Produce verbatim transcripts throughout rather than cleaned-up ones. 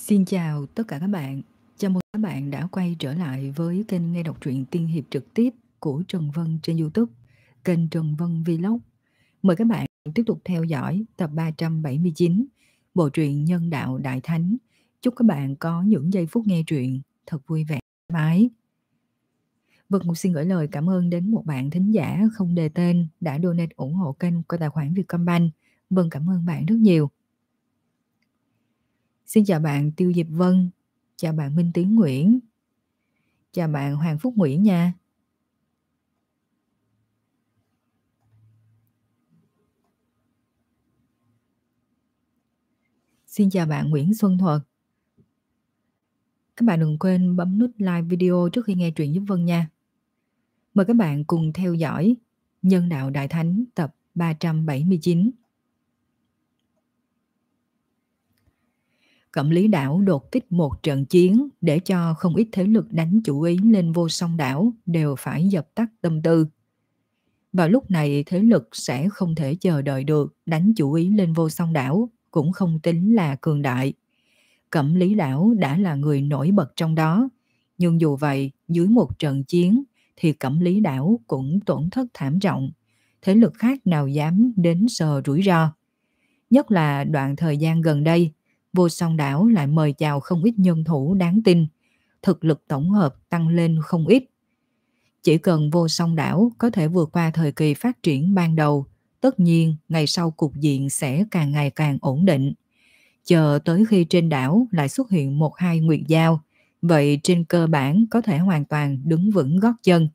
Xin chào tất cả các bạn. Chào mừng các bạn đã quay trở lại với kênh nghe đọc truyện tiên hiệp trực tiếp của Trần Vân trên YouTube, kênh Trần Vân Vlog. Mời các bạn tiếp tục theo dõi tập ba trăm bảy mươi chín, bộ truyện Nhân Đạo Đại Thánh. Chúc các bạn có những giây phút nghe truyện thật vui vẻ, thoải mái. Vâng, xin gửi lời cảm ơn đến một bạn thính giả không đề tên đã donate ủng hộ kênh qua tài khoản Vietcombank. Vâng, cảm ơn bạn rất nhiều. Xin chào bạn Tiêu Diệp Vân, chào bạn Minh Tiến Nguyễn, chào bạn Hoàng Phúc Nguyễn nha. Xin chào bạn Nguyễn Xuân Thuật. Các bạn đừng quên bấm nút like video trước khi nghe truyện giúp Vân nha. Mời các bạn cùng theo dõi Nhân Đạo Đại Thánh tập ba trăm bảy mươi chín. Cẩm Lý đảo đột kích một trận chiến để cho không ít thế lực đánh chủ ý lên Vô Song đảo đều phải dập tắt tâm tư. Vào lúc này thế lực sẽ không thể chờ đợi được, đánh chủ ý lên Vô Song đảo cũng không tính là cường đại. Cẩm Lý đảo đã là người nổi bật trong đó, nhưng dù vậy dưới một trận chiến thì Cẩm Lý đảo cũng tổn thất thảm trọng, thế lực khác nào dám đến sờ rủi ro. Nhất là đoạn thời gian gần đây, Vô Song đảo lại mời chào không ít nhân thủ đáng tin, thực lực tổng hợp tăng lên không ít. Chỉ cần Vô Song đảo có thể vượt qua thời kỳ phát triển ban đầu, tất nhiên ngày sau cục diện sẽ càng ngày càng ổn định. Chờ tới khi trên đảo lại xuất hiện một hai nguyệt giao, vậy trên cơ bản có thể hoàn toàn đứng vững gót chân.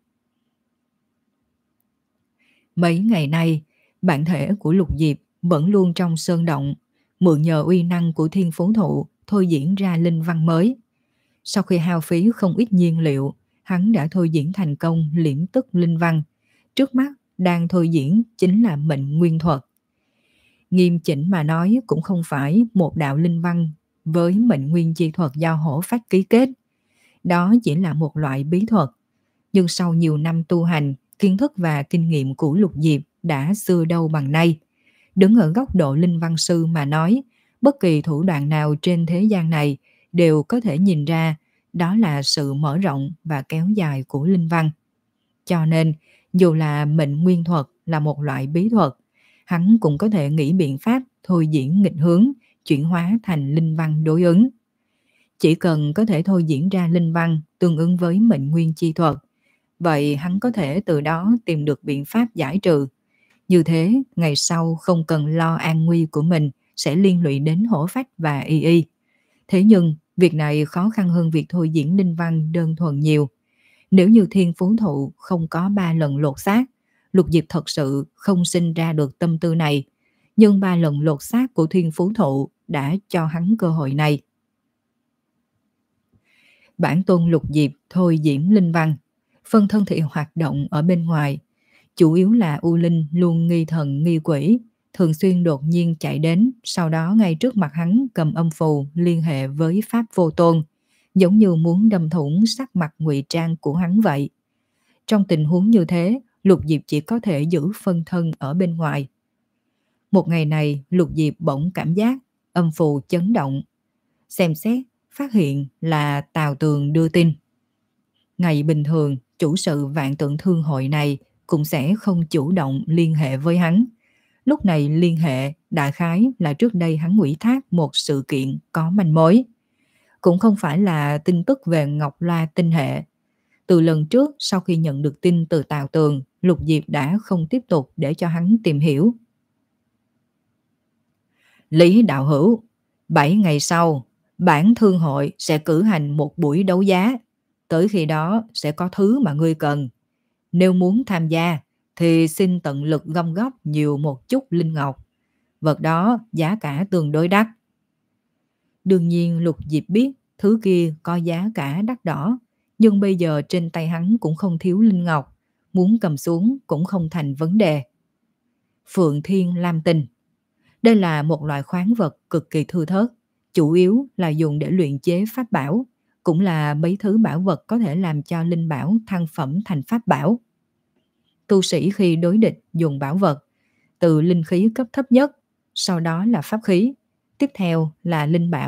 Mấy ngày nay, bản thể của Lục Diệp vẫn luôn trong sơn động, mượn nhờ uy năng của Thiên Phú Thụ thôi diễn ra linh văn mới. Sau khi hao phí không ít nhiên liệu, hắn đã thôi diễn thành công liễm tức linh văn. Trước mắt đang thôi diễn chính là mệnh nguyên thuật. Nghiêm chỉnh mà nói cũng không phải một đạo linh văn với mệnh nguyên chi thuật do hổ phách ký kết. Đó chỉ là một loại bí thuật. Nhưng sau nhiều năm tu hành, kiến thức và kinh nghiệm của Lục Diệp đã xưa đâu bằng nay. Đứng ở góc độ linh văn sư mà nói, bất kỳ thủ đoạn nào trên thế gian này đều có thể nhìn ra đó là sự mở rộng và kéo dài của linh văn. Cho nên, dù là mệnh nguyên thuật là một loại bí thuật, hắn cũng có thể nghĩ biện pháp thôi diễn nghịch hướng, chuyển hóa thành linh văn đối ứng. Chỉ cần có thể thôi diễn ra linh văn tương ứng với mệnh nguyên chi thuật, vậy hắn có thể từ đó tìm được biện pháp giải trừ. Như thế, ngày sau không cần lo an nguy của mình sẽ liên lụy đến hổ phách và y y. Thế nhưng, việc này khó khăn hơn việc thôi diễn linh văn đơn thuần nhiều. Nếu như Thiên Phú Thụ không có ba lần lột xác, Lục Diệp thật sự không sinh ra được tâm tư này. Nhưng ba lần lột xác của Thiên Phú Thụ đã cho hắn cơ hội này. Bản tôn Lục Diệp thôi diễn linh văn, phân thân thể hoạt động ở bên ngoài. Chủ yếu là U Linh luôn nghi thần nghi quỷ, thường xuyên đột nhiên chạy đến, sau đó ngay trước mặt hắn cầm âm phù liên hệ với Pháp Vô Tôn, giống như muốn đâm thủng sắc mặt ngụy trang của hắn vậy. Trong tình huống như thế, Lục Diệp chỉ có thể giữ phân thân ở bên ngoài. Một ngày này, Lục Diệp bỗng cảm giác âm phù chấn động. Xem xét, phát hiện là Tào Tường đưa tin. Ngày bình thường, chủ sự Vạn Tượng Thương hội này cũng sẽ không chủ động liên hệ với hắn. Lúc này liên hệ đại khái là trước đây hắn ủy thác một sự kiện có manh mối. Cũng không phải là tin tức về Ngọc Loa tinh hệ. Từ lần trước sau khi nhận được tin từ Tào Tường, Lục Diệp đã không tiếp tục để cho hắn tìm hiểu. Lý đạo hữu, bảy ngày sau, bản thương hội sẽ cử hành một buổi đấu giá. Tới khi đó sẽ có thứ mà ngươi cần. Nếu muốn tham gia thì xin tận lực gom góp nhiều một chút linh ngọc. Vật đó giá cả tương đối đắt. Đương nhiên Lục Diệp biết thứ kia có giá cả đắt đỏ, nhưng bây giờ trên tay hắn cũng không thiếu linh ngọc, muốn cầm xuống cũng không thành vấn đề. Phượng Thiên Lam Tinh. Đây là một loại khoáng vật cực kỳ thưa thớt, chủ yếu là dùng để luyện chế pháp bảo, cũng là mấy thứ bảo vật có thể làm cho linh bảo thăng phẩm thành pháp bảo. Tu sĩ khi đối địch dùng bảo vật, từ linh khí cấp thấp nhất, sau đó là pháp khí, tiếp theo là linh bảo,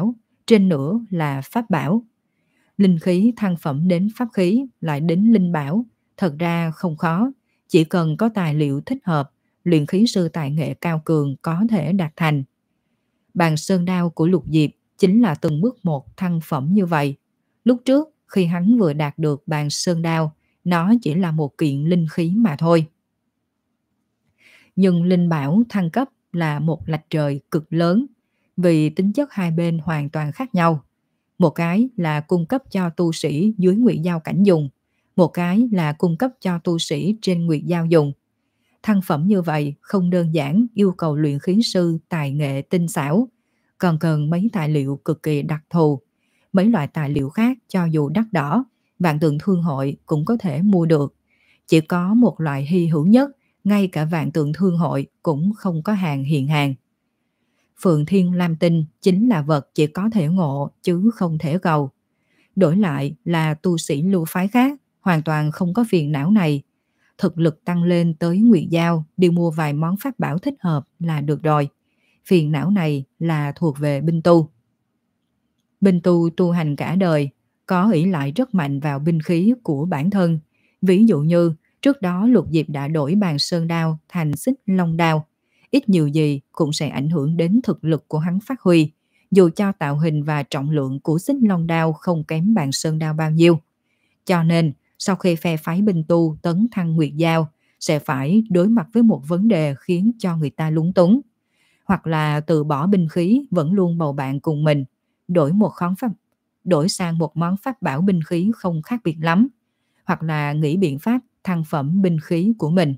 trên nữa là pháp bảo. Linh khí thăng phẩm đến pháp khí lại đến linh bảo, thật ra không khó, chỉ cần có tài liệu thích hợp, luyện khí sư tài nghệ cao cường có thể đạt thành. Bàn sơn đao của Lục Diệp chính là từng bước một thăng phẩm như vậy. Lúc trước, khi hắn vừa đạt được bàn sơn đao, nó chỉ là một kiện linh khí mà thôi. Nhưng linh bảo thăng cấp là một lệch trời cực lớn, vì tính chất hai bên hoàn toàn khác nhau. Một cái là cung cấp cho tu sĩ dưới nguyệt giao cảnh dùng, một cái là cung cấp cho tu sĩ trên nguyệt giao dùng. Thăng phẩm như vậy không đơn giản yêu cầu luyện khí sư tài nghệ tinh xảo, còn cần mấy tài liệu cực kỳ đặc thù. Mấy loại tài liệu khác cho dù đắt đỏ, Vạn Tượng Thương Hội cũng có thể mua được. Chỉ có một loại hy hữu nhất, ngay cả Vạn Tượng Thương Hội cũng không có hàng hiện hàng. Phượng Thiên Lam Tinh chính là vật chỉ có thể ngộ chứ không thể cầu. Đổi lại là tu sĩ lưu phái khác, hoàn toàn không có phiền não này. Thực lực tăng lên tới nguyệt giao, đi mua vài món pháp bảo thích hợp là được rồi. Phiền não này là thuộc về binh tu. Binh tu tu hành cả đời, có ỷ lại rất mạnh vào binh khí của bản thân. Ví dụ như, trước đó Lục Diệp đã đổi bàn sơn đao thành xích long đao. Ít nhiều gì cũng sẽ ảnh hưởng đến thực lực của hắn phát huy, dù cho tạo hình và trọng lượng của xích long đao không kém bàn sơn đao bao nhiêu. Cho nên, sau khi phe phái binh tu tấn thăng nguyệt giao, sẽ phải đối mặt với một vấn đề khiến cho người ta lúng túng. Hoặc là từ bỏ binh khí vẫn luôn bầu bạn cùng mình, đổi một khón pháp, đổi sang một món pháp bảo binh khí không khác biệt lắm, hoặc là nghĩ biện pháp thăng phẩm binh khí của mình.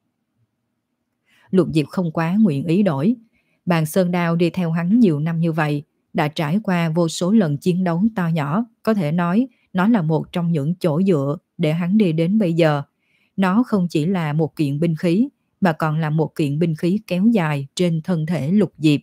Lục Diệp không quá nguyện ý đổi. Bàn sơn đao đi theo hắn nhiều năm như vậy, đã trải qua vô số lần chiến đấu to nhỏ, có thể nói nó là một trong những chỗ dựa để hắn đi đến bây giờ. Nó không chỉ là một kiện binh khí, mà còn là một kiện binh khí kéo dài trên thân thể Lục Diệp.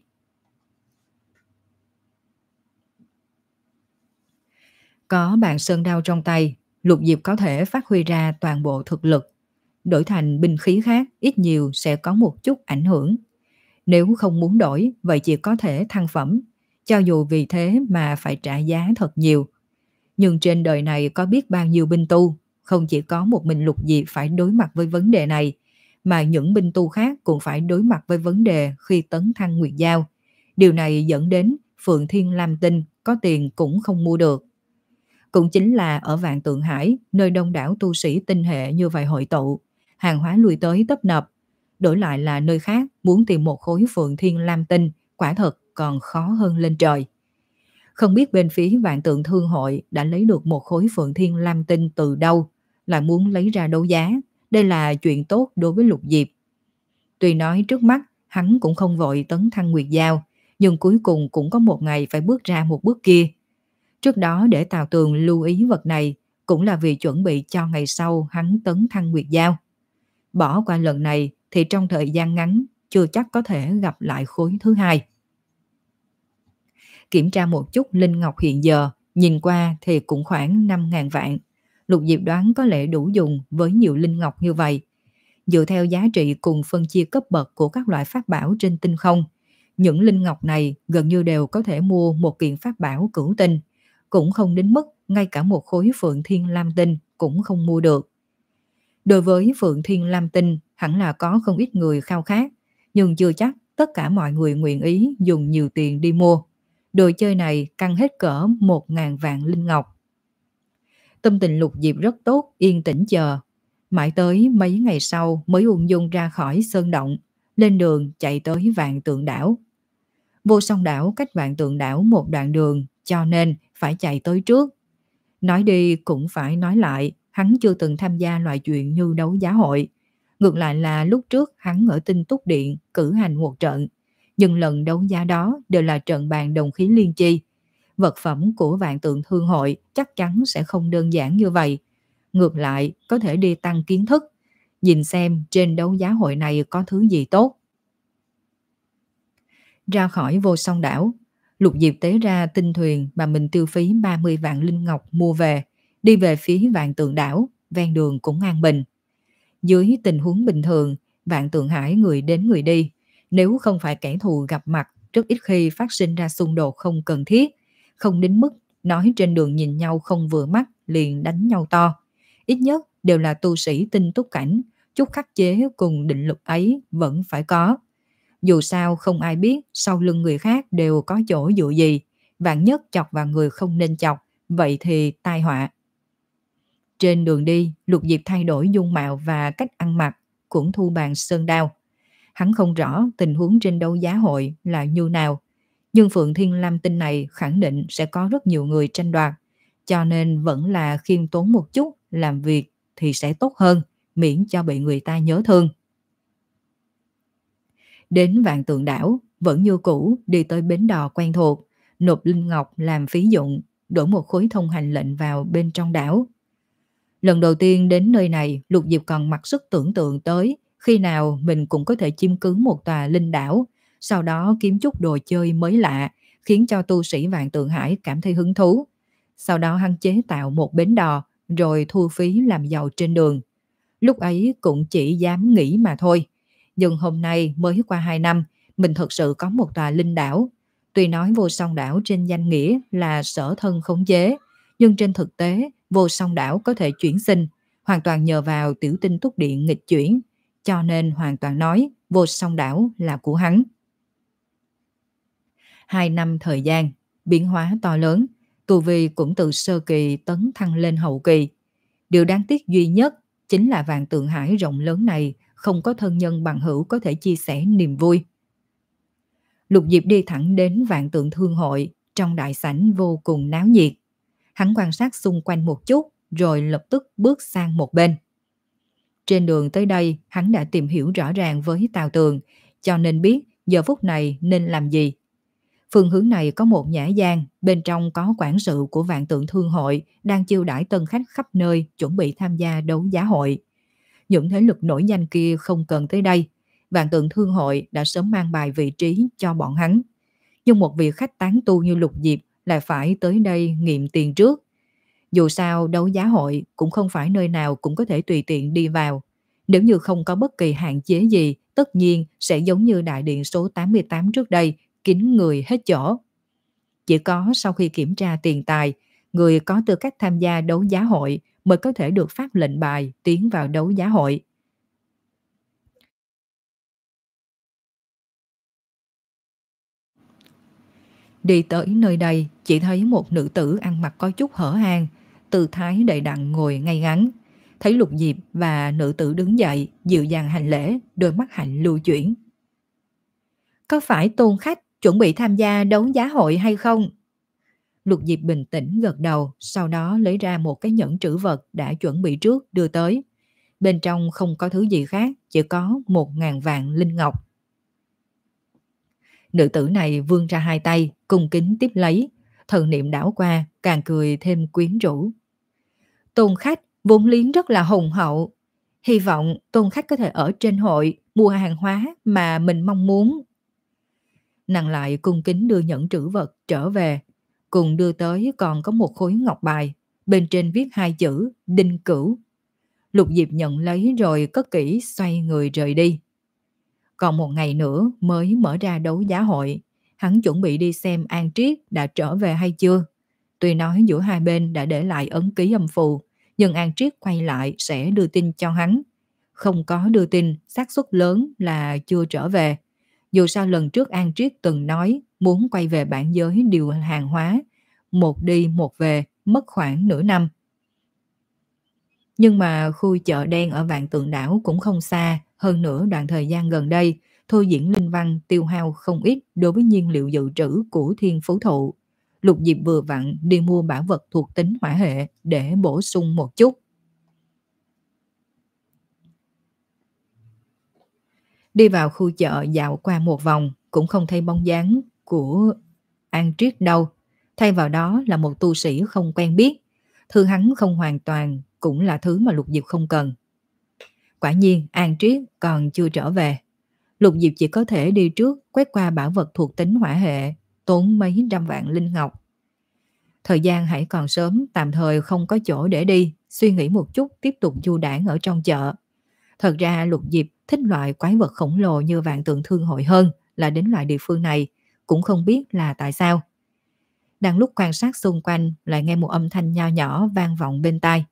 Có bàn sơn đao trong tay, Lục Diệp có thể phát huy ra toàn bộ thực lực. Đổi thành binh khí khác ít nhiều sẽ có một chút ảnh hưởng. Nếu không muốn đổi, vậy chỉ có thể thăng phẩm, cho dù vì thế mà phải trả giá thật nhiều. Nhưng trên đời này có biết bao nhiêu binh tu, không chỉ có một mình Lục Diệp phải đối mặt với vấn đề này, mà những binh tu khác cũng phải đối mặt với vấn đề khi tấn thăng nguyệt giao. Điều này dẫn đến Phượng Thiên Lam Tinh có tiền cũng không mua được. Cũng chính là ở Vạn Tượng Hải, nơi đông đảo tu sĩ tinh hệ như vậy hội tụ, hàng hóa lui tới tấp nập. Đổi lại là nơi khác muốn tìm một khối Phượng Thiên Lam Tinh quả thật còn khó hơn lên trời. Không biết bên phía Vạn Tượng Thương Hội đã lấy được một khối Phượng Thiên Lam Tinh từ đâu, lại muốn lấy ra đấu giá. Đây là chuyện tốt đối với Lục Diệp. Tuy nói trước mắt hắn cũng không vội tấn thăng nguyệt giao, nhưng cuối cùng cũng có một ngày phải bước ra một bước kia. Trước đó để Tào Tường lưu ý vật này cũng là vì chuẩn bị cho ngày sau hắn tấn thăng nguyệt giao. Bỏ qua lần này thì trong thời gian ngắn chưa chắc có thể gặp lại khối thứ hai. Kiểm tra một chút linh ngọc hiện giờ, nhìn qua thì cũng khoảng năm ngàn vạn. Lục Diệp đoán có lẽ đủ dùng với nhiều linh ngọc như vậy. Dựa theo giá trị cùng phân chia cấp bậc của các loại pháp bảo trên tinh không, những linh ngọc này gần như đều có thể mua một kiện pháp bảo cửu tinh, cũng không đến mức ngay cả một khối Phượng Thiên Lam Tinh cũng không mua được. Đối với Phượng Thiên Lam Tinh hẳn là có không ít người khao khát, nhưng chưa chắc tất cả mọi người nguyện ý dùng nhiều tiền đi mua. Đồ chơi này căng hết cỡ một ngàn vạn linh ngọc. Tâm tình Lục Diệp rất tốt, yên tĩnh chờ. Mãi tới mấy ngày sau mới ung dung ra khỏi sơn động, lên đường chạy tới Vạn Tượng Đảo. Vô Song Đảo cách Vạn Tượng Đảo một đoạn đường, cho nên phải chạy tới trước. Nói đi cũng phải nói lại, hắn chưa từng tham gia loại chuyện như đấu giá hội. Ngược lại là lúc trước hắn ở Tinh Túc Điện cử hành một trận, nhưng lần đấu giá đó đều là trận bàn đồng khí liên chi. Vật phẩm của Vạn Tượng Thương Hội chắc chắn sẽ không đơn giản như vậy. Ngược lại có thể đi tăng kiến thức, nhìn xem trên đấu giá hội này có thứ gì tốt. Ra khỏi Vô Song Đảo, Lục Diệp tế ra tinh thuyền mà mình tiêu phí ba mươi vạn linh ngọc mua về, đi về phía Vạn Tượng Đảo, ven đường cũng an bình. Dưới tình huống bình thường, Vạn Tượng Hải người đến người đi, nếu không phải kẻ thù gặp mặt, rất ít khi phát sinh ra xung đột không cần thiết, không đến mức nói trên đường nhìn nhau không vừa mắt liền đánh nhau to. Ít nhất đều là tu sĩ tinh túc cảnh, chút khắc chế cùng định lực ấy vẫn phải có. Dù sao không ai biết sau lưng người khác đều có chỗ dựa gì, vạn nhất chọc vào người không nên chọc, vậy thì tai họa. Trên đường đi, Lục Diệp thay đổi dung mạo và cách ăn mặc, cũng thu bàn sơn đao. Hắn không rõ tình huống trên đấu giá hội là như nào, nhưng Phượng Thiên Lam Tinh này khẳng định sẽ có rất nhiều người tranh đoạt, cho nên vẫn là khiêm tốn một chút, làm việc thì sẽ tốt hơn, miễn cho bị người ta nhớ thương. Đến Vạn Tượng Đảo, vẫn như cũ đi tới bến đò quen thuộc, nộp linh ngọc làm phí dụng, đổi một khối thông hành lệnh vào bên trong đảo. Lần đầu tiên đến nơi này, Lục Diệp còn mặc sức tưởng tượng tới khi nào mình cũng có thể chiêm cứ một tòa linh đảo, sau đó kiếm chút đồ chơi mới lạ, khiến cho tu sĩ Vạn Tượng Hải cảm thấy hứng thú. Sau đó hắn chế tạo một bến đò, rồi thu phí làm giàu trên đường. Lúc ấy cũng chỉ dám nghĩ mà thôi. Nhưng hôm nay mới qua hai năm, mình thật sự có một tòa linh đảo. Tuy nói Vô Song đảo trên danh nghĩa là sở thân khống chế, nhưng trên thực tế Vô Song đảo có thể chuyển sinh, hoàn toàn nhờ vào tiểu tinh túc điện nghịch chuyển, cho nên hoàn toàn nói Vô Song đảo là của hắn. Hai năm thời gian, biến hóa to lớn, tu vi cũng từ sơ kỳ tấn thăng lên hậu kỳ. Điều đáng tiếc duy nhất chính là Vạn Tượng Hải rộng lớn này không có thân nhân bằng hữu có thể chia sẻ niềm vui. Lục Diệp đi thẳng đến Vạn Tượng Thương hội, trong đại sảnh vô cùng náo nhiệt. Hắn quan sát xung quanh một chút, rồi lập tức bước sang một bên. Trên đường tới đây, hắn đã tìm hiểu rõ ràng với Tào Tường, cho nên biết giờ phút này nên làm gì. Phương hướng này có một nhã gian, bên trong có quản sự của Vạn Tượng Thương hội đang chiêu đãi tân khách khắp nơi chuẩn bị tham gia đấu giá hội. Những thế lực nổi danh kia không cần tới đây, Vạn Tượng Thương hội đã sớm mang bài vị trí cho bọn hắn. Nhưng một vị khách tán tu như Lục Diệp lại phải tới đây nghiệm tiền trước. Dù sao đấu giá hội cũng không phải nơi nào cũng có thể tùy tiện đi vào. Nếu như không có bất kỳ hạn chế gì, tất nhiên sẽ giống như đại điện số tám mươi tám trước đây, kín người hết chỗ. Chỉ có sau khi kiểm tra tiền tài, người có tư cách tham gia đấu giá hội mới có thể được phát lệnh bài tiến vào đấu giá hội. Đi tới nơi đây, chỉ thấy một nữ tử ăn mặc có chút hở hang, tư thái đầy đặn ngồi ngay ngắn. Thấy Lục Diệp và nữ tử đứng dậy, dịu dàng hành lễ, đôi mắt hạnh lưu chuyển. Có phải tôn khách chuẩn bị tham gia đấu giá hội hay không? Lục Diệp bình tĩnh gật đầu, sau đó lấy ra một cái nhẫn trữ vật đã chuẩn bị trước đưa tới. Bên trong không có thứ gì khác, chỉ có một ngàn vạn linh ngọc. Nữ tử này vươn ra hai tay, cung kính tiếp lấy, thần niệm đảo qua, càng cười thêm quyến rũ. Tôn khách vốn liếng rất là hùng hậu. Hy vọng tôn khách có thể ở trên hội mua hàng hóa mà mình mong muốn. Nàng lại cung kính đưa nhẫn trữ vật trở về, cùng đưa tới còn có một khối ngọc bài, bên trên viết hai chữ Đinh Cửu. Lục Diệp nhận lấy rồi cất kỹ xoay người rời đi. Còn một ngày nữa mới mở ra đấu giá hội, hắn chuẩn bị đi xem An Triết đã trở về hay chưa. Tuy nói giữa hai bên đã để lại ấn ký âm phù, nhưng An Triết quay lại sẽ đưa tin cho hắn. Không có đưa tin, xác suất lớn là chưa trở về. Dù sao lần trước An Triết từng nói muốn quay về bản giới điều hàng hóa, một đi một về, mất khoảng nửa năm. Nhưng mà khu chợ đen ở Vạn Tượng Đảo cũng không xa, hơn nữa đoạn thời gian gần đây, thôi diễn linh văn tiêu hao không ít đối với nhiên liệu dự trữ của Thiên Phú Thụ. Lục Diệp vừa vặn đi mua bảo vật thuộc tính hỏa hệ để bổ sung một chút. Đi vào khu chợ dạo qua một vòng, cũng không thấy bóng dáng của An Triết đâu. Thay vào đó là một tu sĩ không quen biết. Thư hắn không hoàn toàn cũng là thứ mà Lục Diệp không cần. Quả nhiên An Triết còn chưa trở về. Lục Diệp chỉ có thể đi trước quét qua bảo vật thuộc tính hỏa hệ, tốn mấy trăm vạn linh ngọc. Thời gian hãy còn sớm, tạm thời không có chỗ để đi, suy nghĩ một chút tiếp tục du đãng ở trong chợ. Thật ra Lục Diệp thích loại quái vật khổng lồ như Vạn Tượng Thương hội hơn là đến loại địa phương này, cũng không biết là tại sao. Đang lúc quan sát xung quanh lại nghe một âm thanh nho nhỏ vang vọng bên tai.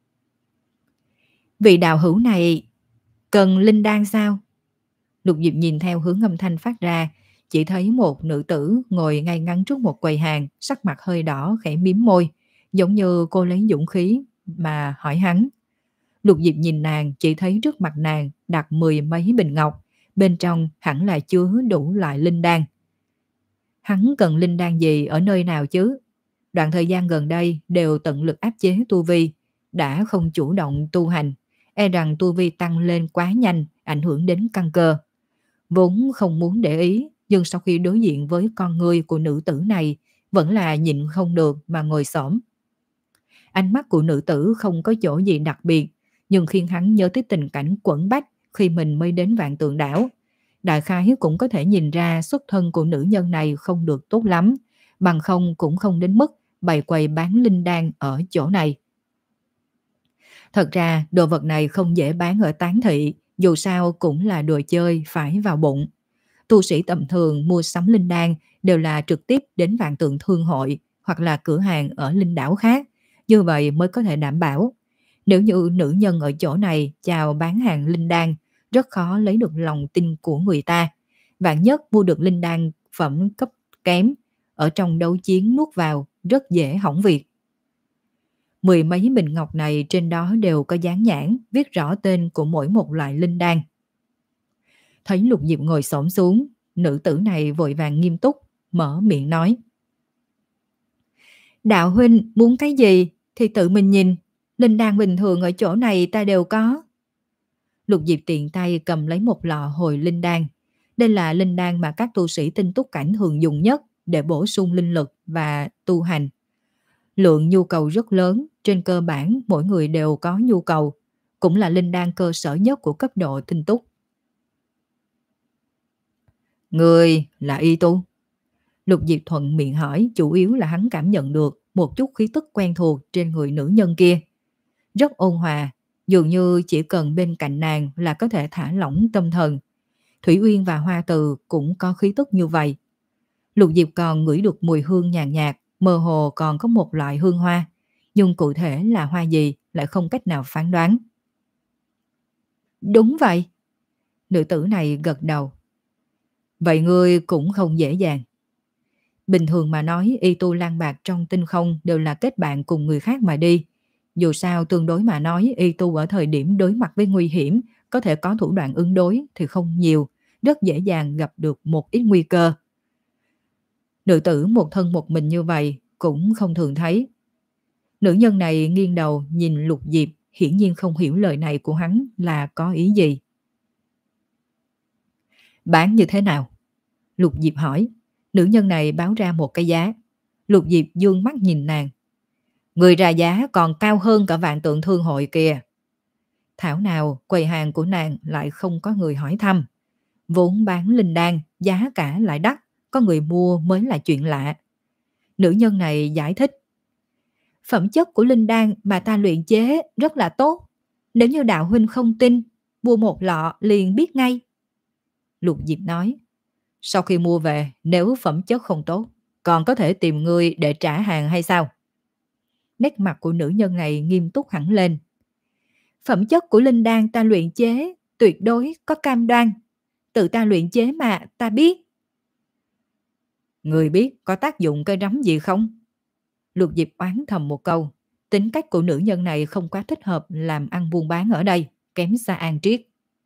Vị đạo hữu này cần linh đan sao? Lục Diệp nhìn theo hướng âm thanh phát ra, chỉ thấy một nữ tử ngồi ngay ngắn trước một quầy hàng, sắc mặt hơi đỏ khẽ miếm môi, giống như cô lấy dũng khí mà hỏi hắn. Lục Diệp nhìn nàng, chỉ thấy trước mặt nàng đặt mười mấy bình ngọc, bên trong hẳn là chứa đủ loại linh đan. Hắn cần linh đan gì ở nơi nào chứ? Đoạn thời gian gần đây đều tận lực áp chế tu vi, đã không chủ động tu hành, e rằng tu vi tăng lên quá nhanh, ảnh hưởng đến căn cơ. Vốn không muốn để ý, nhưng sau khi đối diện với con người của nữ tử này, vẫn là nhịn không được mà ngồi xổm. Ánh mắt của nữ tử không có chỗ gì đặc biệt, nhưng khiến hắn nhớ tới tình cảnh quẫn bách khi mình mới đến Vạn Tượng Đảo. Đại khái cũng có thể nhìn ra xuất thân của nữ nhân này không được tốt lắm, bằng không cũng không đến mức bày quầy bán linh đan ở chỗ này. Thật ra đồ vật này không dễ bán ở tán thị, dù sao cũng là đồ chơi phải vào bụng. Tu sĩ tầm thường mua sắm linh đan đều là trực tiếp đến Vạn Tượng Thương hội hoặc là cửa hàng ở linh đảo khác, như vậy mới có thể đảm bảo. Nếu như nữ nhân ở chỗ này chào bán hàng linh đan, rất khó lấy được lòng tin của người ta. Vạn nhất mua được linh đan phẩm cấp kém, ở trong đấu chiến nuốt vào rất dễ hỏng việc. Mười mấy bình ngọc này trên đó đều có dán nhãn, viết rõ tên của mỗi một loại linh đan. Thấy Lục Diệp ngồi xổm xuống, nữ tử này vội vàng nghiêm túc, mở miệng nói. Đạo huynh muốn cái gì thì tự mình nhìn, linh đan bình thường ở chỗ này ta đều có. Lục Diệp tiện tay cầm lấy một lọ hồi linh đan. Đây là linh đan mà các tu sĩ tinh túc cảnh thường dùng nhất để bổ sung linh lực và tu hành. Lượng nhu cầu rất lớn, trên cơ bản mỗi người đều có nhu cầu, cũng là linh đan cơ sở nhất của cấp độ tinh túc. Người là y tu? Lục Diệp thuận miệng hỏi, chủ yếu là hắn cảm nhận được một chút khí tức quen thuộc trên người nữ nhân kia. Rất ôn hòa, dường như chỉ cần bên cạnh nàng là có thể thả lỏng tâm thần. Thủy Uyên và Hoa Từ cũng có khí tức như vậy. Lục Diệp còn ngửi được mùi hương nhàn nhạt, mơ hồ còn có một loại hương hoa, nhưng cụ thể là hoa gì lại không cách nào phán đoán. Đúng vậy. Nữ tử này gật đầu. Vậy ngươi cũng không dễ dàng. Bình thường mà nói, y tu lang bạc trong tinh không đều là kết bạn cùng người khác mà đi. Dù sao tương đối mà nói, y tu ở thời điểm đối mặt với nguy hiểm, có thể có thủ đoạn ứng đối thì không nhiều, rất dễ dàng gặp được một ít nguy cơ. Nữ tử một thân một mình như vậy cũng không thường thấy. Nữ nhân này nghiêng đầu nhìn Lục Diệp, hiển nhiên không hiểu lời này của hắn là có ý gì. Bán như thế nào? Lục Diệp hỏi. Nữ nhân này báo ra một cái giá. Lục Diệp dương mắt nhìn nàng. Người ra giá còn cao hơn cả Vạn Tượng Thương hội kìa. Thảo nào quầy hàng của nàng lại không có người hỏi thăm. Vốn bán linh đan, giá cả lại đắt, có người mua mới là chuyện lạ. Nữ nhân này giải thích. Phẩm chất của linh đan mà ta luyện chế rất là tốt. Nếu như đạo huynh không tin, mua một lọ liền biết ngay. Lục Diệp nói. Sau khi mua về, nếu phẩm chất không tốt, còn có thể tìm người để trả hàng hay sao? Nét mặt của nữ nhân này nghiêm túc hẳn lên. Phẩm chất của linh đan ta luyện chế tuyệt đối có cam đoan. Tự ta luyện chế mà ta biết. Người biết có tác dụng cây rắm gì không? Lục Diệp oán thầm một câu. Tính cách của nữ nhân này không quá thích hợp làm ăn buôn bán ở đây, kém xa An Triết.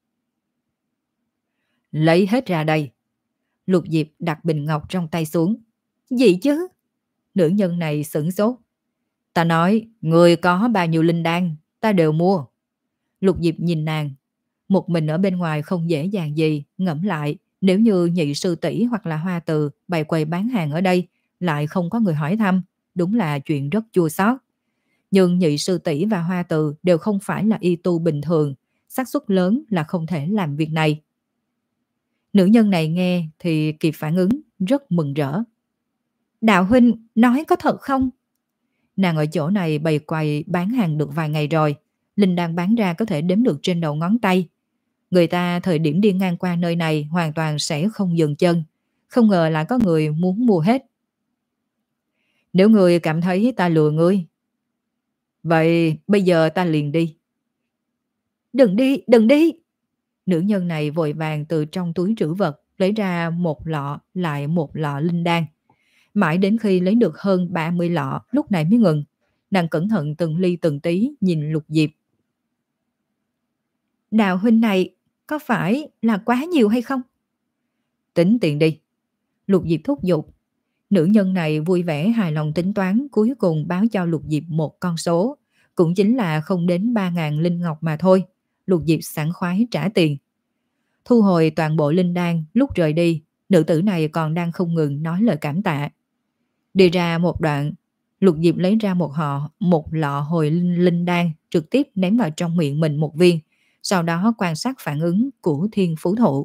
Lấy hết ra đây. Lục Diệp đặt bình ngọc trong tay xuống. Gì chứ? Nữ nhân này sửng sốt. Ta nói, người có bao nhiêu linh đan, ta đều mua. Lục Diệp nhìn nàng. Một mình ở bên ngoài không dễ dàng gì, ngẫm lại, nếu như nhị sư tỷ hoặc là Hoa Từ bày quầy bán hàng ở đây, lại không có người hỏi thăm, đúng là chuyện rất chua xót. Nhưng nhị sư tỷ và Hoa Từ đều không phải là y tu bình thường, xác suất lớn là không thể làm việc này. Nữ nhân này nghe thì kịp phản ứng, rất mừng rỡ. Đạo huynh nói có thật không? Nàng ở chỗ này bày quầy bán hàng được vài ngày rồi, linh đan bán ra có thể đếm được trên đầu ngón tay. Người ta thời điểm đi ngang qua nơi này hoàn toàn sẽ không dừng chân, không ngờ là có người muốn mua hết. Nếu ngươi cảm thấy ta lừa ngươi, vậy bây giờ ta liền đi. Đừng đi, đừng đi! Nữ nhân này vội vàng từ trong túi trữ vật lấy ra một lọ lại một lọ linh đan. Mãi đến khi lấy được hơn ba mươi lọ, lúc này mới ngừng. Nàng cẩn thận từng ly từng tí nhìn Lục Diệp. Đào huynh này có phải là quá nhiều hay không? Tính tiền đi. Lục Diệp thúc giục. Nữ nhân này vui vẻ hài lòng tính toán, cuối cùng báo cho Lục Diệp một con số. Cũng chính là không đến ba ngàn linh ngọc mà thôi. Lục Diệp sảng khoái trả tiền. Thu hồi toàn bộ linh đan, lúc rời đi, nữ tử này còn đang không ngừng nói lời cảm tạ. Đi ra một đoạn, Lục Diệp lấy ra một họ một lọ hồi linh, linh đan, trực tiếp ném vào trong miệng mình một viên, sau đó quan sát phản ứng của thiên phú thụ.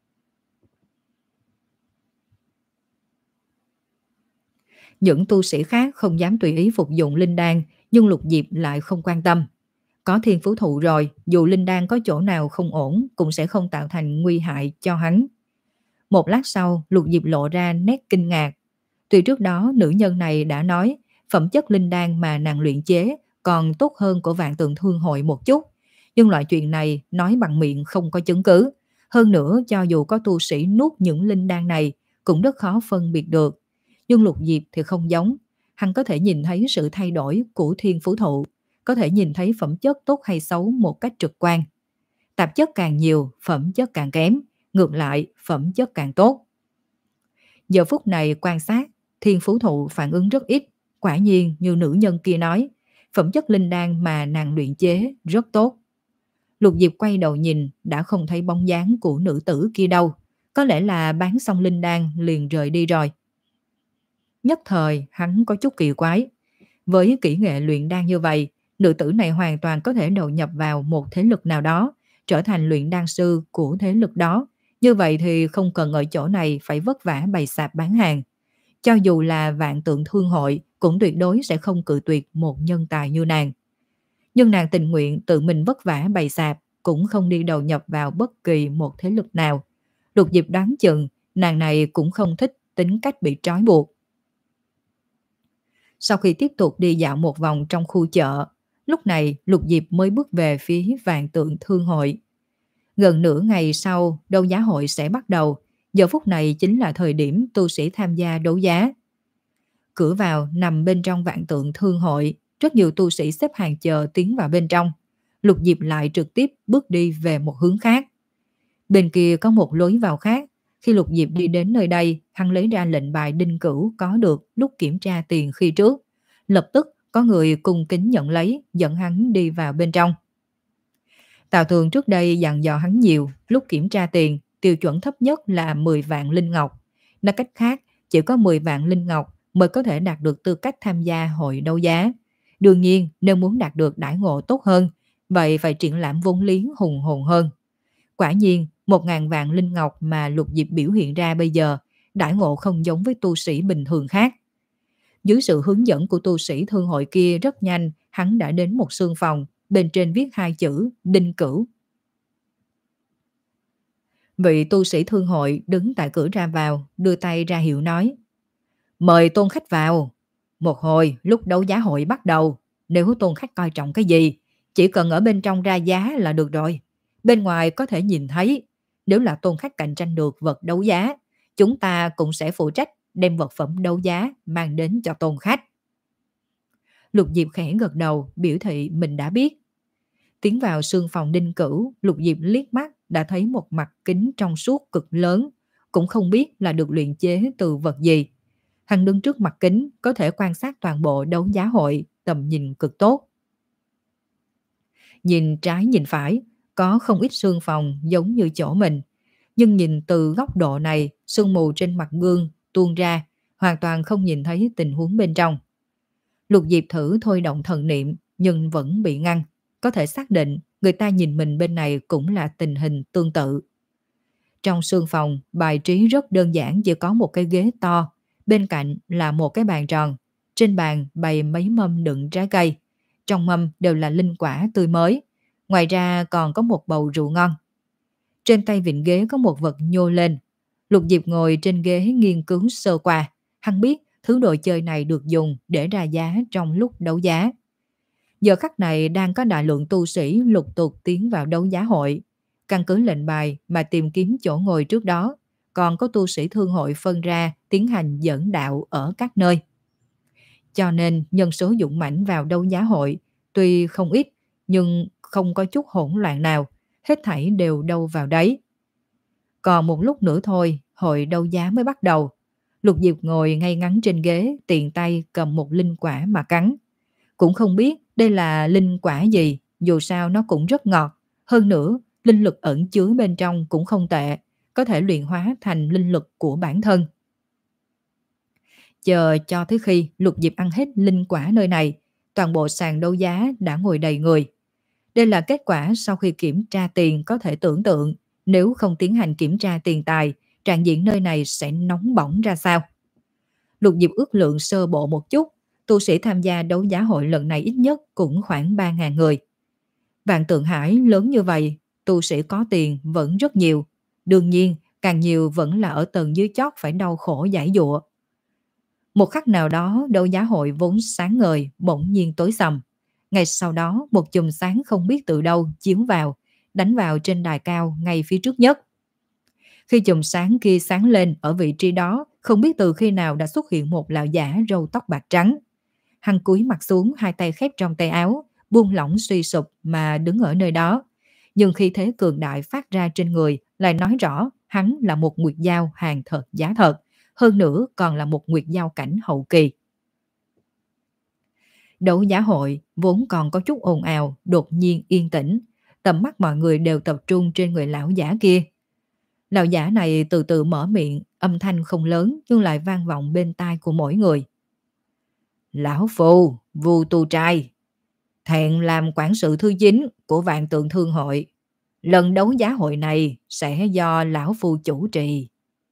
Những tu sĩ khác không dám tùy ý phục dụng linh đan, nhưng Lục Diệp lại không quan tâm. Có thiên phú thụ rồi, dù linh đan có chỗ nào không ổn cũng sẽ không tạo thành nguy hại cho hắn. Một lát sau, Lục Diệp lộ ra nét kinh ngạc. Tuy trước đó nữ nhân này đã nói phẩm chất linh đan mà nàng luyện chế còn tốt hơn của Vạn Tượng Thương Hội một chút, nhưng loại chuyện này nói bằng miệng không có chứng cứ. Hơn nữa, cho dù có tu sĩ nuốt những linh đan này cũng rất khó phân biệt được. Nhưng Lục Diệp thì không giống. Hắn có thể nhìn thấy sự thay đổi của thiên phú thụ, có thể nhìn thấy phẩm chất tốt hay xấu một cách trực quan. Tạp chất càng nhiều, phẩm chất càng kém, ngược lại, phẩm chất càng tốt. Giờ phút này quan sát, thiên phú thụ phản ứng rất ít. Quả nhiên như nữ nhân kia nói, phẩm chất linh đan mà nàng luyện chế rất tốt. Lục Diệp quay đầu nhìn, đã không thấy bóng dáng của nữ tử kia đâu. Có lẽ là bán xong linh đan liền rời đi rồi. Nhất thời hắn có chút kỳ quái. Với kỹ nghệ luyện đan như vậy, nữ tử này hoàn toàn có thể đầu nhập vào một thế lực nào đó, trở thành luyện đan sư của thế lực đó. Như vậy thì không cần ở chỗ này phải vất vả bày sạp bán hàng. Cho dù là Vạn Tượng Thương Hội cũng tuyệt đối sẽ không cự tuyệt một nhân tài như nàng. Nhưng nàng tình nguyện tự mình vất vả bày sạp, cũng không đi đầu nhập vào bất kỳ một thế lực nào. Lục Diệp đoán chừng nàng này cũng không thích tính cách bị trói buộc. Sau khi tiếp tục đi dạo một vòng trong khu chợ, lúc này Lục Diệp mới bước về phía Vạn Tượng Thương Hội. Gần nửa ngày sau, đấu giá hội sẽ bắt đầu. Giờ phút này chính là thời điểm tu sĩ tham gia đấu giá. Cửa vào nằm bên trong Vạn Tượng Thương Hội, rất nhiều tu sĩ xếp hàng chờ tiến vào bên trong. Lục Diệp lại trực tiếp bước đi về một hướng khác. Bên kia có một lối vào khác. Khi Lục Diệp đi đến nơi đây, hắn lấy ra lệnh bài đinh cửu có được lúc kiểm tra tiền khi trước. Lập tức có người cung kính nhận lấy, dẫn hắn đi vào bên trong. Tào Thường trước đây dặn dò hắn nhiều, lúc kiểm tra tiền, tiêu chuẩn thấp nhất là mười vạn linh ngọc. Nói cách khác, chỉ có mười vạn linh ngọc mới có thể đạt được tư cách tham gia hội đấu giá. Đương nhiên, nếu muốn đạt được đãi ngộ tốt hơn, vậy phải triển lãm vốn liếng hùng hồn hơn. Quả nhiên, một ngàn vạn linh ngọc mà Lục Diệp biểu hiện ra bây giờ, đãi ngộ không giống với tu sĩ bình thường khác. Dưới sự hướng dẫn của tu sĩ thương hội kia rất nhanh, hắn đã đến một sương phòng, bên trên viết hai chữ đinh cửu. Vị tu sĩ thương hội đứng tại cửa ra vào, đưa tay ra hiệu nói: mời tôn khách vào. Một hồi lúc đấu giá hội bắt đầu, nếu tôn khách coi trọng cái gì, chỉ cần ở bên trong ra giá là được rồi. Bên ngoài có thể nhìn thấy, nếu là tôn khách cạnh tranh được vật đấu giá, chúng ta cũng sẽ phụ trách đem vật phẩm đấu giá mang đến cho tôn khách. Lục Diệp khẽ gật đầu, biểu thị mình đã biết. Tiến vào sương phòng đinh cửu, Lục Diệp liếc mắt đã thấy một mặt kính trong suốt cực lớn, cũng không biết là được luyện chế từ vật gì. Hắn đứng trước mặt kính, có thể quan sát toàn bộ đấu giá hội, tầm nhìn cực tốt. Nhìn trái nhìn phải, có không ít sương phòng giống như chỗ mình. Nhưng nhìn từ góc độ này, sương mù trên mặt gương tuôn ra, hoàn toàn không nhìn thấy tình huống bên trong. Lục Diệp thử thôi động thần niệm, nhưng vẫn bị ngăn. Có thể xác định người ta nhìn mình bên này cũng là tình hình tương tự. Trong sương phòng, bài trí rất đơn giản, chỉ có một cái ghế to. Bên cạnh là một cái bàn tròn. Trên bàn bày mấy mâm đựng trái cây. Trong mâm đều là linh quả tươi mới. Ngoài ra còn có một bầu rượu ngon. Trên tay vịn ghế có một vật nhô lên. Lục Diệp ngồi trên ghế nghiên cứu sơ qua. Hắn biết Thứ đồ chơi này được dùng để ra giá trong lúc đấu giá. Giờ khắc này đang có đại lượng tu sĩ lục tục tiến vào đấu giá hội. Căn cứ lệnh bài mà tìm kiếm chỗ ngồi trước đó, còn có tu sĩ thương hội phân ra tiến hành dẫn đạo ở các nơi. Cho nên nhân số dũng mãnh vào đấu giá hội tuy không ít nhưng không có chút hỗn loạn nào, hết thảy đều đâu vào đấy. Còn một lúc nữa thôi, hội đấu giá mới bắt đầu. Lục Diệp ngồi ngay ngắn trên ghế, tiện tay cầm một linh quả mà cắn. Cũng không biết đây là linh quả gì, dù sao nó cũng rất ngọt. Hơn nữa, linh lực ẩn chứa bên trong cũng không tệ, có thể luyện hóa thành linh lực của bản thân. Chờ cho tới khi Lục Diệp ăn hết linh quả nơi này, toàn bộ sàn đấu giá đã ngồi đầy người. Đây là kết quả sau khi kiểm tra tiền có thể tưởng tượng, nếu không tiến hành kiểm tra tiền tài, trạng diện nơi này sẽ nóng bỏng ra sao. Lục Diệp ước lượng sơ bộ một chút, tu sĩ tham gia đấu giá hội lần này ít nhất cũng khoảng ba nghìn người. Vạn Tượng Hải lớn như vậy, tu sĩ có tiền vẫn rất nhiều. Đương nhiên, càng nhiều vẫn là ở tầng dưới chót phải đau khổ giải dụa. Một khắc nào đó, đấu giá hội vốn sáng ngời, bỗng nhiên tối sầm. Ngay sau đó, một chùm sáng không biết từ đâu chiếu vào, đánh vào trên đài cao ngay phía trước nhất. Khi chùm sáng kia sáng lên ở vị trí đó, không biết từ khi nào đã xuất hiện một lão giả râu tóc bạc trắng. Hắn cúi mặt xuống, hai tay khép trong tay áo, buông lỏng suy sụp mà đứng ở nơi đó. Nhưng khi thế cường đại phát ra trên người lại nói rõ hắn là một nguyệt giao hàng thật giá thật, hơn nữa còn là một nguyệt giao cảnh hậu kỳ. Đấu giá hội vốn còn có chút ồn ào, đột nhiên yên tĩnh, tầm mắt mọi người đều tập trung trên người lão giả kia. Lão giả này từ từ mở miệng, âm thanh không lớn nhưng lại vang vọng bên tai của mỗi người. Lão Phu, Vu Tu Trai, thẹn làm quản sự thứ chín của Vạn Tượng Thương hội. Lần đấu giá hội này sẽ do Lão Phu chủ trì.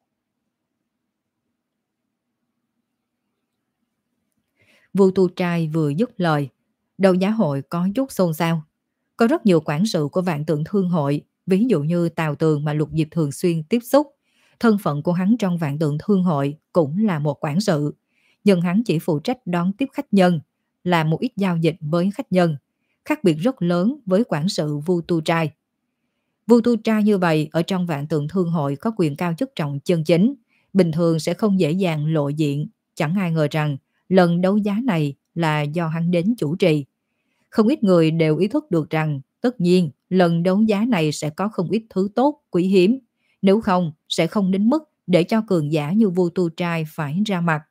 Vu Tu Trai vừa dứt lời, đấu giá hội có chút xôn xao. Có rất nhiều quản sự của Vạn Tượng Thương hội, ví dụ như Tào Tường mà Lục Diệp thường xuyên tiếp xúc. Thân phận của hắn trong Vạn Tượng Thương hội cũng là một quản sự, nhưng hắn chỉ phụ trách đón tiếp khách nhân, làm một ít giao dịch với khách nhân, khác biệt rất lớn với quản sự Vu Tu Trai. Vu Tu Trai như vậy ở trong Vạn Tượng Thương hội có quyền cao chức trọng chân chính, bình thường sẽ không dễ dàng lộ diện, chẳng ai ngờ rằng lần đấu giá này là do hắn đến chủ trì. Không ít người đều ý thức được rằng tất nhiên lần đấu giá này sẽ có không ít thứ tốt, quý hiếm, nếu không sẽ không đến mức để cho cường giả như Vu Tu Trai phải ra mặt.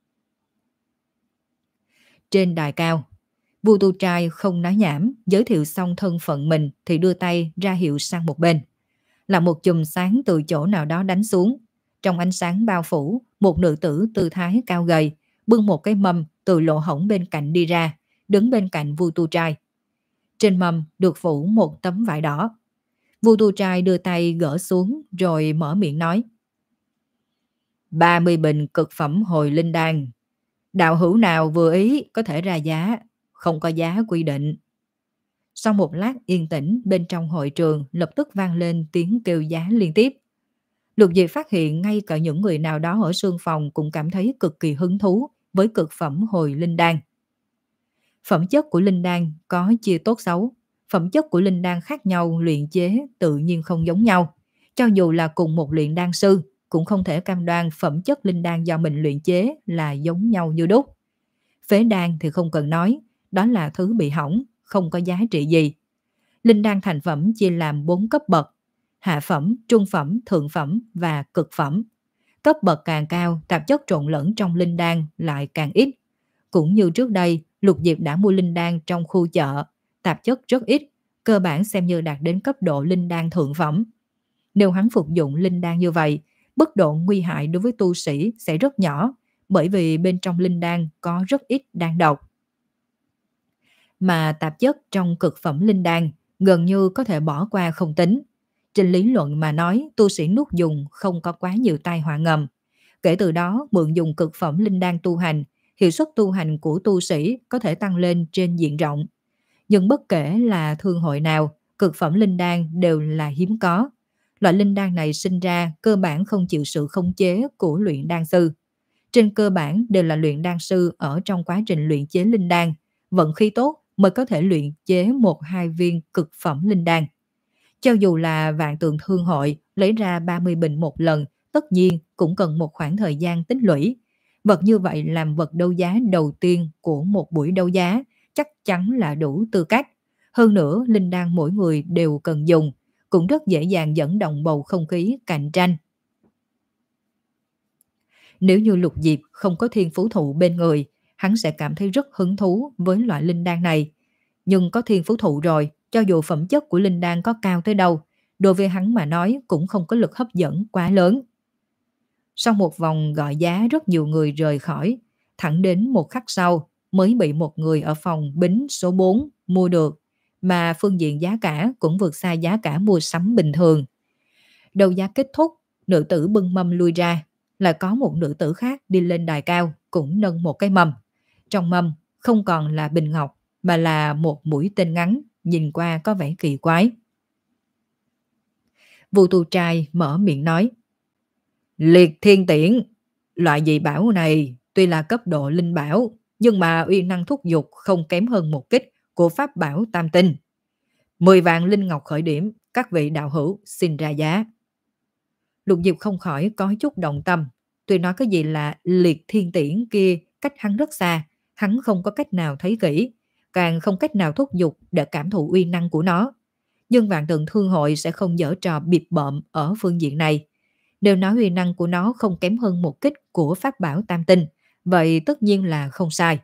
Trên đài cao, Vu Tu Trai không nói nhảm, giới thiệu xong thân phận mình thì đưa tay ra hiệu sang một bên. Là một chùm sáng từ chỗ nào đó đánh xuống. Trong ánh sáng bao phủ, một nữ tử tư thái cao gầy, bưng một cái mâm từ lỗ hổng bên cạnh đi ra, đứng bên cạnh Vu Tu Trai. Trên mâm được phủ một tấm vải đỏ. Vu Tu Trai đưa tay gỡ xuống rồi mở miệng nói. ba mươi bình cực phẩm hồi linh đan. Đạo hữu nào vừa ý có thể ra giá, không có giá quy định. Sau một lát yên tĩnh, bên trong hội trường lập tức vang lên tiếng kêu giá liên tiếp. Lục Diệp phát hiện ngay cả những người nào đó ở sương phòng cũng cảm thấy cực kỳ hứng thú với cực phẩm hồi linh đan. Phẩm chất của linh đan có chia tốt xấu. Phẩm chất của linh đan khác nhau, luyện chế tự nhiên không giống nhau. Cho dù là cùng một luyện đan sư, cũng không thể cam đoan phẩm chất linh đan do mình luyện chế là giống nhau như đúc. Phế đan thì không cần nói, đó là thứ bị hỏng, không có giá trị gì. Linh đan thành phẩm chia làm bốn cấp bậc: hạ phẩm, trung phẩm, thượng phẩm và cực phẩm. Cấp bậc càng cao, tạp chất trộn lẫn trong linh đan lại càng ít. Cũng như trước đây, Lục Diệp đã mua linh đan trong khu chợ, tạp chất rất ít, cơ bản xem như đạt đến cấp độ linh đan thượng phẩm. Nếu hắn phục dụng linh đan như vậy, mức độ nguy hại đối với tu sĩ sẽ rất nhỏ, bởi vì bên trong linh đan có rất ít đan độc. Mà tạp chất trong cực phẩm linh đan gần như có thể bỏ qua không tính. Trên lý luận mà nói, tu sĩ nuốt dùng không có quá nhiều tai họa ngầm. Kể từ đó, mượn dùng cực phẩm linh đan tu hành, hiệu suất tu hành của tu sĩ có thể tăng lên trên diện rộng. Nhưng bất kể là thương hội nào, cực phẩm linh đan đều là hiếm có. Loại linh đan này sinh ra cơ bản không chịu sự khống chế của luyện đan sư. trên cơ bản đều là luyện đan sư ở trong quá trình luyện chế linh đan, vận khí tốt mới có thể luyện chế một hai viên cực phẩm linh đan. Cho dù là Vạn Tượng Thương hội lấy ra ba mươi bình một lần, tất nhiên cũng cần một khoảng thời gian tích lũy. Vật như vậy làm vật đấu giá đầu tiên của một buổi đấu giá chắc chắn là đủ tư cách. Hơn nữa, linh đan mỗi người đều cần dùng, cũng rất dễ dàng dẫn động bầu không khí cạnh tranh. Nếu như Lục Diệp không có thiên phú thụ bên người, hắn sẽ cảm thấy rất hứng thú với loại linh đan này. Nhưng có thiên phú thụ rồi, cho dù phẩm chất của linh đan có cao tới đâu, đối với hắn mà nói cũng không có lực hấp dẫn quá lớn. Sau một vòng gọi giá rất nhiều người rời khỏi, thẳng đến một khắc sau mới bị một người ở phòng bính số bốn mua được, mà phương diện giá cả cũng vượt xa giá cả mua sắm bình thường. Đầu giá kết thúc, nữ tử bưng mâm lui ra, lại có một nữ tử khác đi lên đài cao cũng nâng một cái mâm. Trong mâm không còn là bình ngọc mà là một mũi tên ngắn, nhìn qua có vẻ kỳ quái. Vu Tu Trai mở miệng nói: Liệt Thiên Tiễn, loại dị bảo này tuy là cấp độ linh bảo, nhưng mà uy năng thúc dục không kém hơn một kích của pháp bảo tam tinh. Mười vạn linh ngọc khởi điểm, các vị đạo hữu xin ra giá. Lục Diệp không khỏi có chút động tâm. Tuy nói cái gì là Liệt Thiên Tiễn kia cách hắn rất xa, hắn không có cách nào thấy kỹ, càng không cách nào thúc giục để cảm thụ uy năng của nó. Nhưng Vạn Tượng Thương hội sẽ không dở trò bịp bợm ở phương diện này. Nếu nói uy năng của nó không kém hơn một kích của pháp bảo tam tinh, vậy tất nhiên là không sai.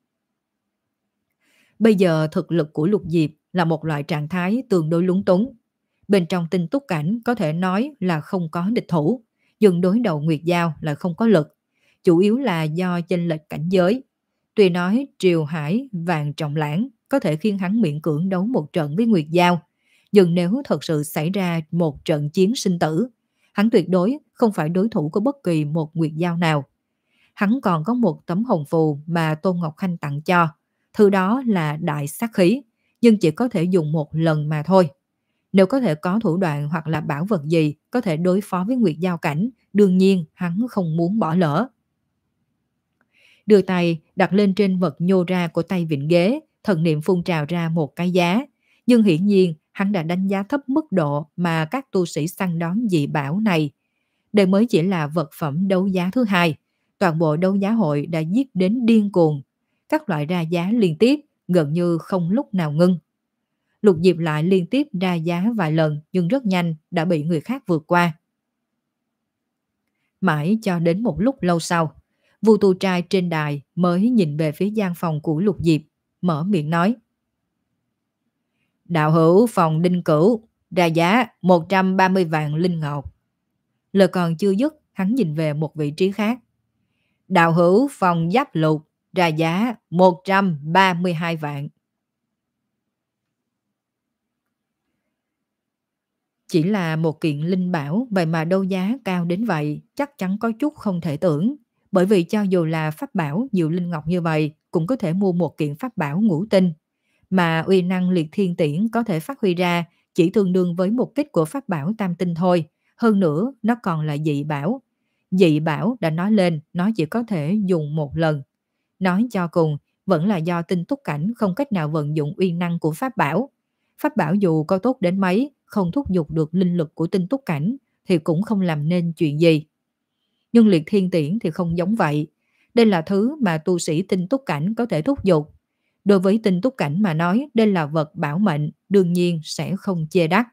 Bây giờ thực lực của Lục Diệp là một loại trạng thái tương đối lúng túng. Bên trong tinh túc cảnh có thể nói là không có địch thủ, nhưng đối đầu Nguyệt Giao là không có lực. Chủ yếu là do chênh lệch cảnh giới. Tuy nói Triều Hải Vàng Trọng Lãng có thể khiến hắn miễn cưỡng đấu một trận với Nguyệt Giao, nhưng nếu thật sự xảy ra một trận chiến sinh tử, hắn tuyệt đối không phải đối thủ của bất kỳ một Nguyệt Giao nào. Hắn còn có một tấm hồng phù mà Tôn Ngọc Khanh tặng cho, thứ đó là đại sát khí, nhưng chỉ có thể dùng một lần mà thôi. Nếu có thể có thủ đoạn hoặc là bảo vật gì có thể đối phó với Nguyệt Giao cảnh, đương nhiên hắn không muốn bỏ lỡ. Đưa tay đặt lên trên vật nhô ra của tay vịn ghế, thần niệm phun trào ra một cái giá. Nhưng hiển nhiên hắn đã đánh giá thấp mức độ mà các tu sĩ săn đón dị bảo này. Đây mới chỉ là vật phẩm đấu giá thứ hai. Toàn bộ đấu giá hội đã giết đến điên cuồng. Các loại ra giá liên tiếp, gần như không lúc nào ngưng. Lục Diệp lại liên tiếp ra giá vài lần nhưng rất nhanh đã bị người khác vượt qua. Mãi cho đến một lúc lâu sau, Vu Tu Trai trên đài mới nhìn về phía gian phòng của Lục Diệp, mở miệng nói: Đạo hữu phòng Đinh Cửu, ra giá một trăm ba mươi vạn linh ngọc. Lời còn chưa dứt, hắn nhìn về một vị trí khác. Đạo hữu phòng Giáp Lục, ra giá một trăm ba mươi hai vạn. Chỉ là một kiện linh bảo, vậy mà đấu giá cao đến vậy, chắc chắn có chút không thể tưởng. Bởi vì cho dù là pháp bảo nhiều linh ngọc như vậy, cũng có thể mua một kiện pháp bảo ngũ tinh. Mà uy năng Liệt Thiên Tiễn có thể phát huy ra chỉ tương đương với một kích của pháp bảo tam tinh thôi. Hơn nữa, nó còn là dị bảo. Dị bảo đã nói lên, nó chỉ có thể dùng một lần. Nói cho cùng, vẫn là do tinh túc cảnh không cách nào vận dụng uy năng của pháp bảo. Pháp bảo dù có tốt đến mấy, không thúc giục được linh lực của tinh túc cảnh thì cũng không làm nên chuyện gì. Nhưng Liệt Thiên Tiễn thì không giống vậy. Đây là thứ mà tu sĩ tinh túc cảnh có thể thúc giục. Đối với tinh túc cảnh mà nói, đây là vật bảo mệnh, đương nhiên sẽ không chê đắt.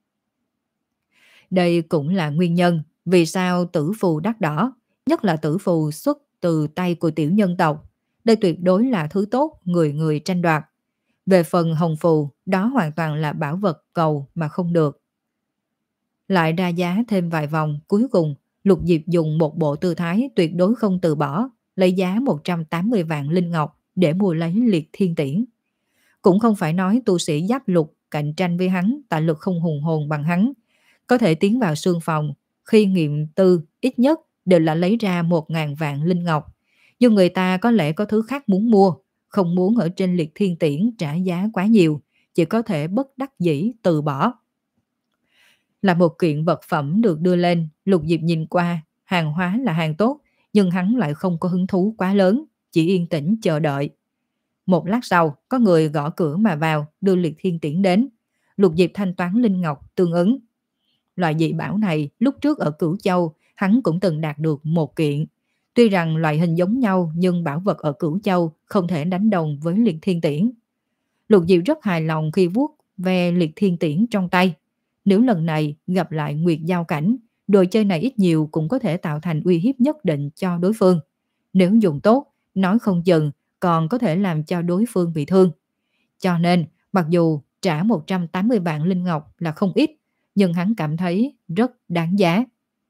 Đây cũng là nguyên nhân vì sao tử phù đắt đỏ, nhất là tử phù xuất từ tay của tiểu nhân tộc. Đây tuyệt đối là thứ tốt, người người tranh đoạt. Về phần hồng phù, đó hoàn toàn là bảo vật cầu mà không được. Lại ra giá thêm vài vòng, cuối cùng Lục Diệp dùng một bộ tư thái tuyệt đối không từ bỏ, lấy giá một trăm tám mươi vạn linh ngọc để mua lấy Liệt Thiên Tiễn. Cũng không phải nói tu sĩ Giáp Lục cạnh tranh với hắn, tại lực không hùng hồn bằng hắn. Có thể tiến vào sương phòng, khi nghiệm tư ít nhất đều là lấy ra một ngàn vạn linh ngọc. Nhưng người ta có lẽ có thứ khác muốn mua, không muốn ở trên Liệt Thiên Tiễn trả giá quá nhiều, chỉ có thể bất đắc dĩ từ bỏ. Là một kiện vật phẩm được đưa lên, Lục Diệp nhìn qua, hàng hóa là hàng tốt, nhưng hắn lại không có hứng thú quá lớn, chỉ yên tĩnh chờ đợi. Một lát sau, có người gõ cửa mà vào, đưa liệt thiên tiễn đến. Lục Diệp thanh toán linh ngọc tương ứng. Loại dị bảo này lúc trước ở Cửu Châu hắn cũng từng đạt được một kiện. Tuy rằng loại hình giống nhau nhưng bảo vật ở Cửu Châu không thể đánh đồng với liệt thiên tiễn. Lục Diệp rất hài lòng khi vuốt ve liệt thiên tiễn trong tay. Nếu lần này gặp lại Nguyệt Giao Cảnh, đồ chơi này ít nhiều cũng có thể tạo thành uy hiếp nhất định cho đối phương. Nếu dùng tốt, nói không chừng còn có thể làm cho đối phương bị thương. Cho nên, mặc dù trả một trăm tám mươi vạn linh ngọc là không ít, nhưng hắn cảm thấy rất đáng giá.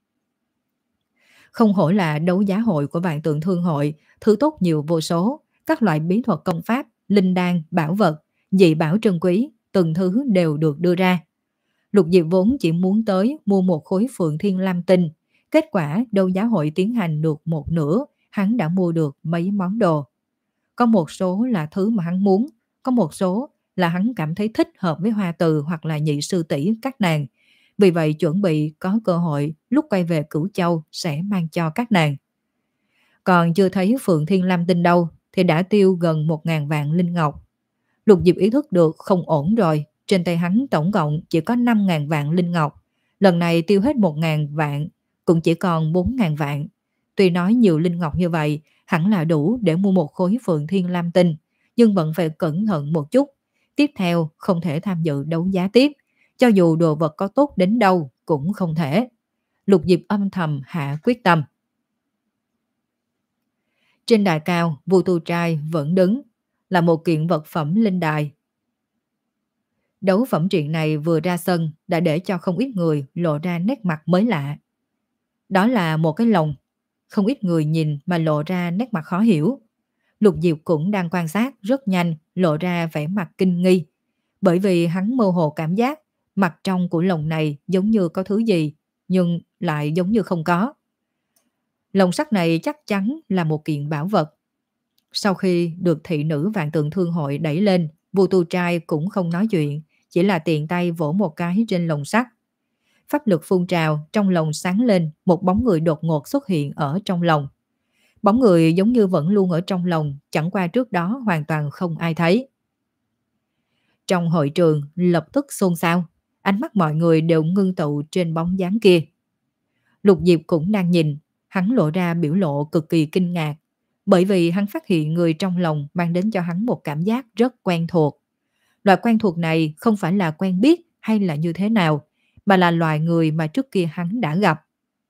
Không hổ là đấu giá hội của Vạn Tượng Thương hội, thứ tốt nhiều vô số, các loại bí thuật công pháp, linh đan, bảo vật, dị bảo trân quý, từng thứ đều được đưa ra. Lục Diệp vốn chỉ muốn tới mua một khối Phượng Thiên Lam Tinh, kết quả đấu giá hội tiến hành được một nửa, hắn đã mua được mấy món đồ. Có một số là thứ mà hắn muốn, có một số là hắn cảm thấy thích hợp với Hoa Từ hoặc là Nhị Sư tỷ các nàng. Vì vậy chuẩn bị có cơ hội lúc quay về Cửu Châu sẽ mang cho các nàng. Còn chưa thấy Phượng Thiên Lam Tinh đâu thì đã tiêu gần một ngàn vạn linh ngọc. Lục Diệp ý thức được không ổn rồi, trên tay hắn tổng cộng chỉ có năm ngàn vạn linh ngọc. Lần này tiêu hết một ngàn vạn, cũng chỉ còn bốn ngàn vạn. Tuy nói nhiều linh ngọc như vậy, hẳn là đủ để mua một khối Phượng Thiên Lam Tinh, nhưng vẫn phải cẩn thận một chút. Tiếp theo không thể tham dự đấu giá tiếp, cho dù đồ vật có tốt đến đâu cũng không thể. Lục Diệp âm thầm hạ quyết tâm. Trên đài cao, Vu Tu Trai vẫn đứng, là một kiện vật phẩm linh đài. Đấu phẩm truyện này vừa ra sân đã để cho không ít người lộ ra nét mặt mới lạ. Đó là một cái lồng, không ít người nhìn mà lộ ra nét mặt khó hiểu. Lục Diệp cũng đang quan sát rất nhanh, lộ ra vẻ mặt kinh nghi. Bởi vì hắn mơ hồ cảm giác mặt trong của lồng này giống như có thứ gì, nhưng lại giống như không có. Lồng sắt này chắc chắn là một kiện bảo vật. Sau khi được thị nữ Vạn Tượng Thương hội đẩy lên, Vu Tu Trai cũng không nói chuyện, chỉ là tiện tay vỗ một cái trên lồng sắt. Pháp lực phun trào, trong lồng sáng lên, một bóng người đột ngột xuất hiện ở trong lồng. Bóng người giống như vẫn luôn ở trong lồng, chẳng qua trước đó hoàn toàn không ai thấy. Trong hội trường lập tức xôn xao, ánh mắt mọi người đều ngưng tụ trên bóng dáng kia. Lục Diệp cũng đang nhìn, hắn lộ ra biểu lộ cực kỳ kinh ngạc, bởi vì hắn phát hiện người trong lòng mang đến cho hắn một cảm giác rất quen thuộc. Loại quen thuộc này không phải là quen biết hay là như thế nào, mà là loài người mà trước kia hắn đã gặp.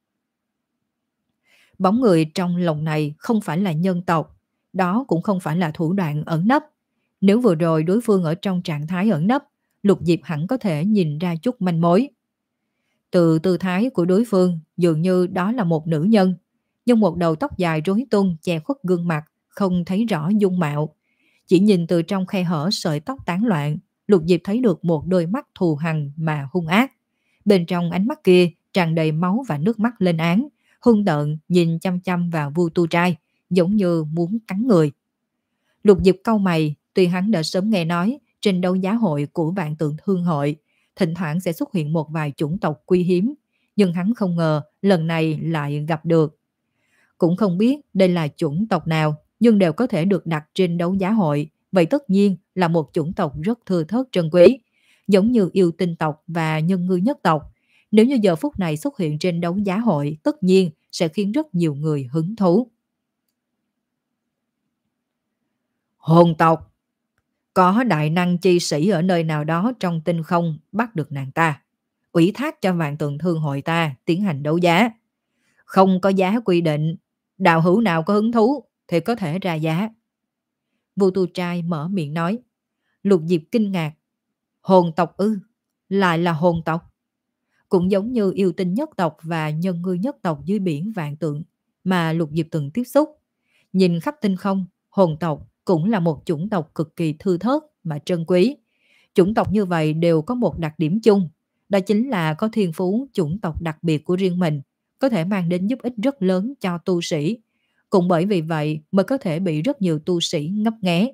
Bóng người trong lồng này không phải là nhân tộc, đó cũng không phải là thủ đoạn ẩn nấp. Nếu vừa rồi đối phương ở trong trạng thái ẩn nấp, Lục Diệp hẳn có thể nhìn ra chút manh mối. Từ tư thái của đối phương dường như đó là một nữ nhân, nhưng một đầu tóc dài rối tung che khuất gương mặt, không thấy rõ dung mạo. Chỉ nhìn từ trong khe hở sợi tóc tán loạn, Lục Diệp thấy được một đôi mắt thù hằn mà hung ác. Bên trong ánh mắt kia tràn đầy máu và nước mắt lên án, hung tợn nhìn chăm chăm vào Vu Tu Trai, giống như muốn cắn người. Lục Diệp cau mày, tuy hắn đã sớm nghe nói trên đấu giá hội của Vạn Tượng Thương hội thỉnh thoảng sẽ xuất hiện một vài chủng tộc quý hiếm, nhưng hắn không ngờ lần này lại gặp được. Cũng không biết đây là chủng tộc nào, nhưng đều có thể được đặt trên đấu giá hội, vậy tất nhiên là một chủng tộc rất thưa thớt trân quý, giống như yêu tinh tộc và nhân ngư nhất tộc. Nếu như giờ phút này xuất hiện trên đấu giá hội, tất nhiên sẽ khiến rất nhiều người hứng thú. Hồn tộc, có đại năng chi sĩ ở nơi nào đó trong tinh không bắt được nàng ta, ủy thác cho Vạn Tượng Thương hội ta tiến hành đấu giá. Không có giá quy định, đạo hữu nào có hứng thú thì có thể ra giá. Vu Tu Trai mở miệng nói. Lục Diệp kinh ngạc. Hồn tộc ư? Lại là hồn tộc? Cũng giống như yêu tinh nhất tộc và nhân ngư nhất tộc dưới biển Vạn Tượng mà Lục Diệp từng tiếp xúc. Nhìn khắp tinh không, hồn tộc cũng là một chủng tộc cực kỳ thư thớt mà trân quý. Chủng tộc như vậy đều có một đặc điểm chung, đó chính là có thiên phú chủng tộc đặc biệt của riêng mình, có thể mang đến giúp ích rất lớn cho tu sĩ. Cũng bởi vì vậy mới có thể bị rất nhiều tu sĩ ngấp nghé.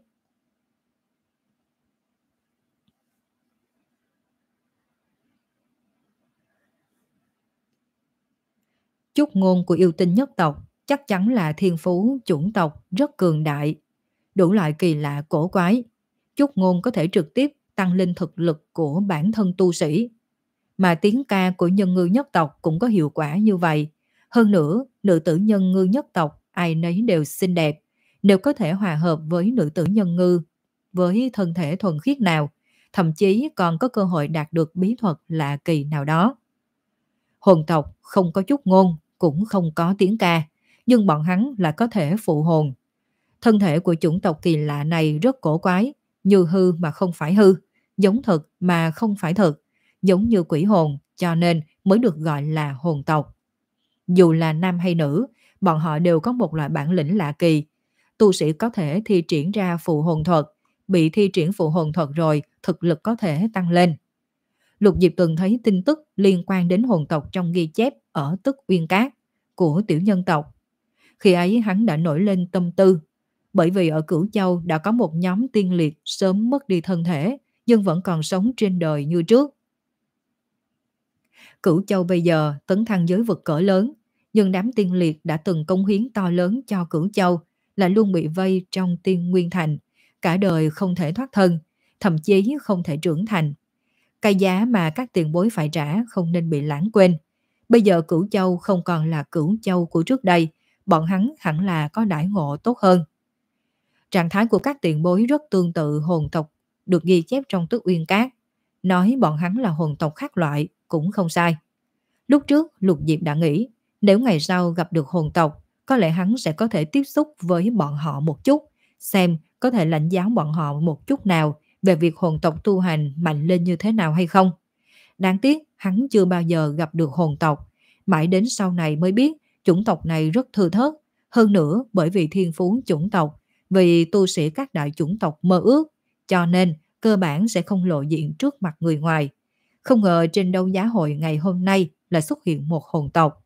Chúc ngôn của yêu tinh nhất tộc chắc chắn là thiên phú chủng tộc rất cường đại, đủ loại kỳ lạ cổ quái. Chúc ngôn có thể trực tiếp tăng lên thực lực của bản thân tu sĩ. Mà tiếng ca của nhân ngư nhất tộc cũng có hiệu quả như vậy. Hơn nữa, nữ tử nhân ngư nhất tộc ai nấy đều xinh đẹp. Nếu có thể hòa hợp với nữ tử nhân ngư với thân thể thuần khiết nào, thậm chí còn có cơ hội đạt được bí thuật lạ kỳ nào đó. Hồn tộc không có chút ngôn, cũng không có tiếng ca, nhưng bọn hắn lại có thể phụ hồn. Thân thể của chủng tộc kỳ lạ này rất cổ quái, như hư mà không phải hư, giống thực mà không phải thực, giống như quỷ hồn, cho nên mới được gọi là hồn tộc. Dù là nam hay nữ, bọn họ đều có một loại bản lĩnh lạ kỳ. Tu sĩ có thể thi triển ra phụ hồn thuật, bị thi triển phụ hồn thuật rồi, thực lực có thể tăng lên. Lục Diệp từng thấy tin tức liên quan đến hồn tộc trong ghi chép ở Tức Uyên Cát của tiểu nhân tộc. Khi ấy hắn đã nổi lên tâm tư, bởi vì ở Cửu Châu đã có một nhóm tiên liệt sớm mất đi thân thể, nhưng vẫn còn sống trên đời như trước. Cửu Châu bây giờ tấn thăng giới vực cỡ lớn, nhưng đám tiên liệt đã từng cống hiến to lớn cho Cửu Châu là luôn bị vây trong tiên nguyên thành, cả đời không thể thoát thân, thậm chí không thể trưởng thành. Cái giá mà các tiền bối phải trả không nên bị lãng quên. Bây giờ Cửu Châu không còn là Cửu Châu của trước đây, bọn hắn hẳn là có đãi ngộ tốt hơn. Trạng thái của các tiền bối rất tương tự hồn tộc được ghi chép trong Tức Uyên Cát. Nói bọn hắn là hồn tộc khác loại cũng không sai. Lúc trước Lục Diệp đã nghĩ, nếu ngày sau gặp được hồn tộc, có lẽ hắn sẽ có thể tiếp xúc với bọn họ một chút, xem có thể lãnh giáo bọn họ một chút nào về việc hồn tộc tu hành mạnh lên như thế nào hay không. Đáng tiếc hắn chưa bao giờ gặp được hồn tộc, mãi đến sau này mới biết chủng tộc này rất thưa thớt. Hơn nữa bởi vì thiên phú chủng tộc, vì tu sĩ các đại chủng tộc mơ ước, cho nên cơ bản sẽ không lộ diện trước mặt người ngoài. Không ngờ trên đấu giá hội ngày hôm nay lại xuất hiện một hồn tộc.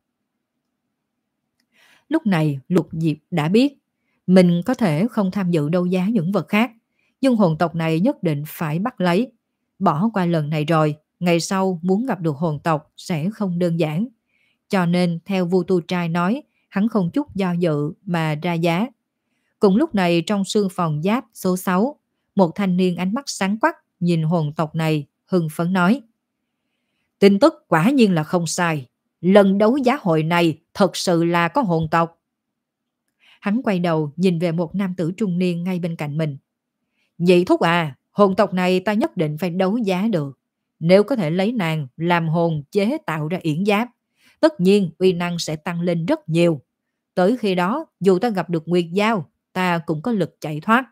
Lúc này Lục Diệp đã biết mình có thể không tham dự đấu giá những vật khác, nhưng hồn tộc này nhất định phải bắt lấy. Bỏ qua lần này rồi, ngày sau muốn gặp được hồn tộc sẽ không đơn giản. Cho nên theo Vu Tu Trai nói, hắn không chút do dự mà ra giá. Cùng lúc này trong sương phòng giáp số sáu, một thanh niên ánh mắt sáng quắc nhìn hồn tộc này, hưng phấn nói: tin tức quả nhiên là không sai. Lần đấu giá hội này thật sự là có hồn tộc. Hắn quay đầu nhìn về một nam tử trung niên ngay bên cạnh mình. Nhị thúc à, hồn tộc này ta nhất định phải đấu giá được. Nếu có thể lấy nàng làm hồn chế tạo ra yển giáp, tất nhiên uy năng sẽ tăng lên rất nhiều. Tới khi đó, dù ta gặp được Nguyệt Giao, ta cũng có lực chạy thoát.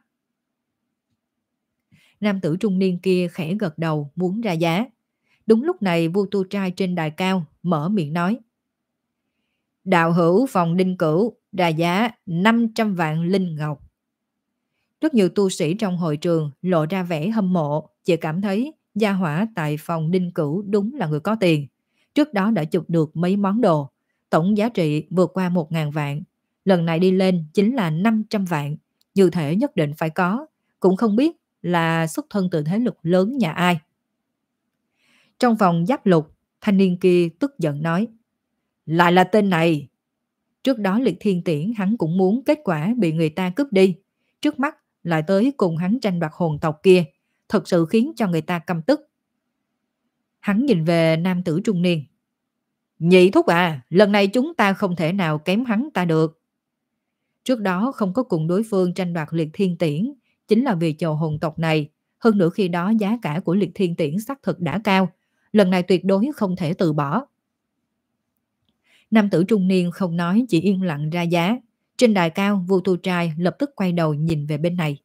Nam tử trung niên kia khẽ gật đầu muốn ra giá. Đúng lúc này Vu Tu Trai trên đài cao mở miệng nói: đạo hữu phòng Đinh Cửu ra giá năm trăm vạn linh ngọc. Rất nhiều tu sĩ trong hội trường lộ ra vẻ hâm mộ, chỉ cảm thấy gia hỏa tại phòng Đinh Cửu đúng là người có tiền. Trước đó đã chụp được mấy món đồ, tổng giá trị vượt qua một ngàn vạn. Lần này đi lên chính là năm trăm vạn, như thể nhất định phải có, cũng không biết là xuất thân từ thế lực lớn nhà ai. Trong phòng Giáp Lục, thanh niên kia tức giận nói: lại là tên này. Trước đó Liệt Thiên Tiễn hắn cũng muốn, kết quả bị người ta cướp đi. Trước mắt lại tới cùng hắn tranh đoạt hồn tộc kia, thật sự khiến cho người ta căm tức. Hắn nhìn về nam tử trung niên. Nhị thúc à, lần này chúng ta không thể nào kém hắn ta được. Trước đó không có cùng đối phương tranh đoạt Liệt Thiên Tiễn, chính là vì chờ hồn tộc này. Hơn nữa khi đó giá cả của Liệt Thiên Tiễn xác thực đã cao, lần này tuyệt đối không thể từ bỏ. Nam tử trung niên không nói, chỉ yên lặng ra giá. Trên đài cao, Vu Tu Trai lập tức quay đầu nhìn về bên này.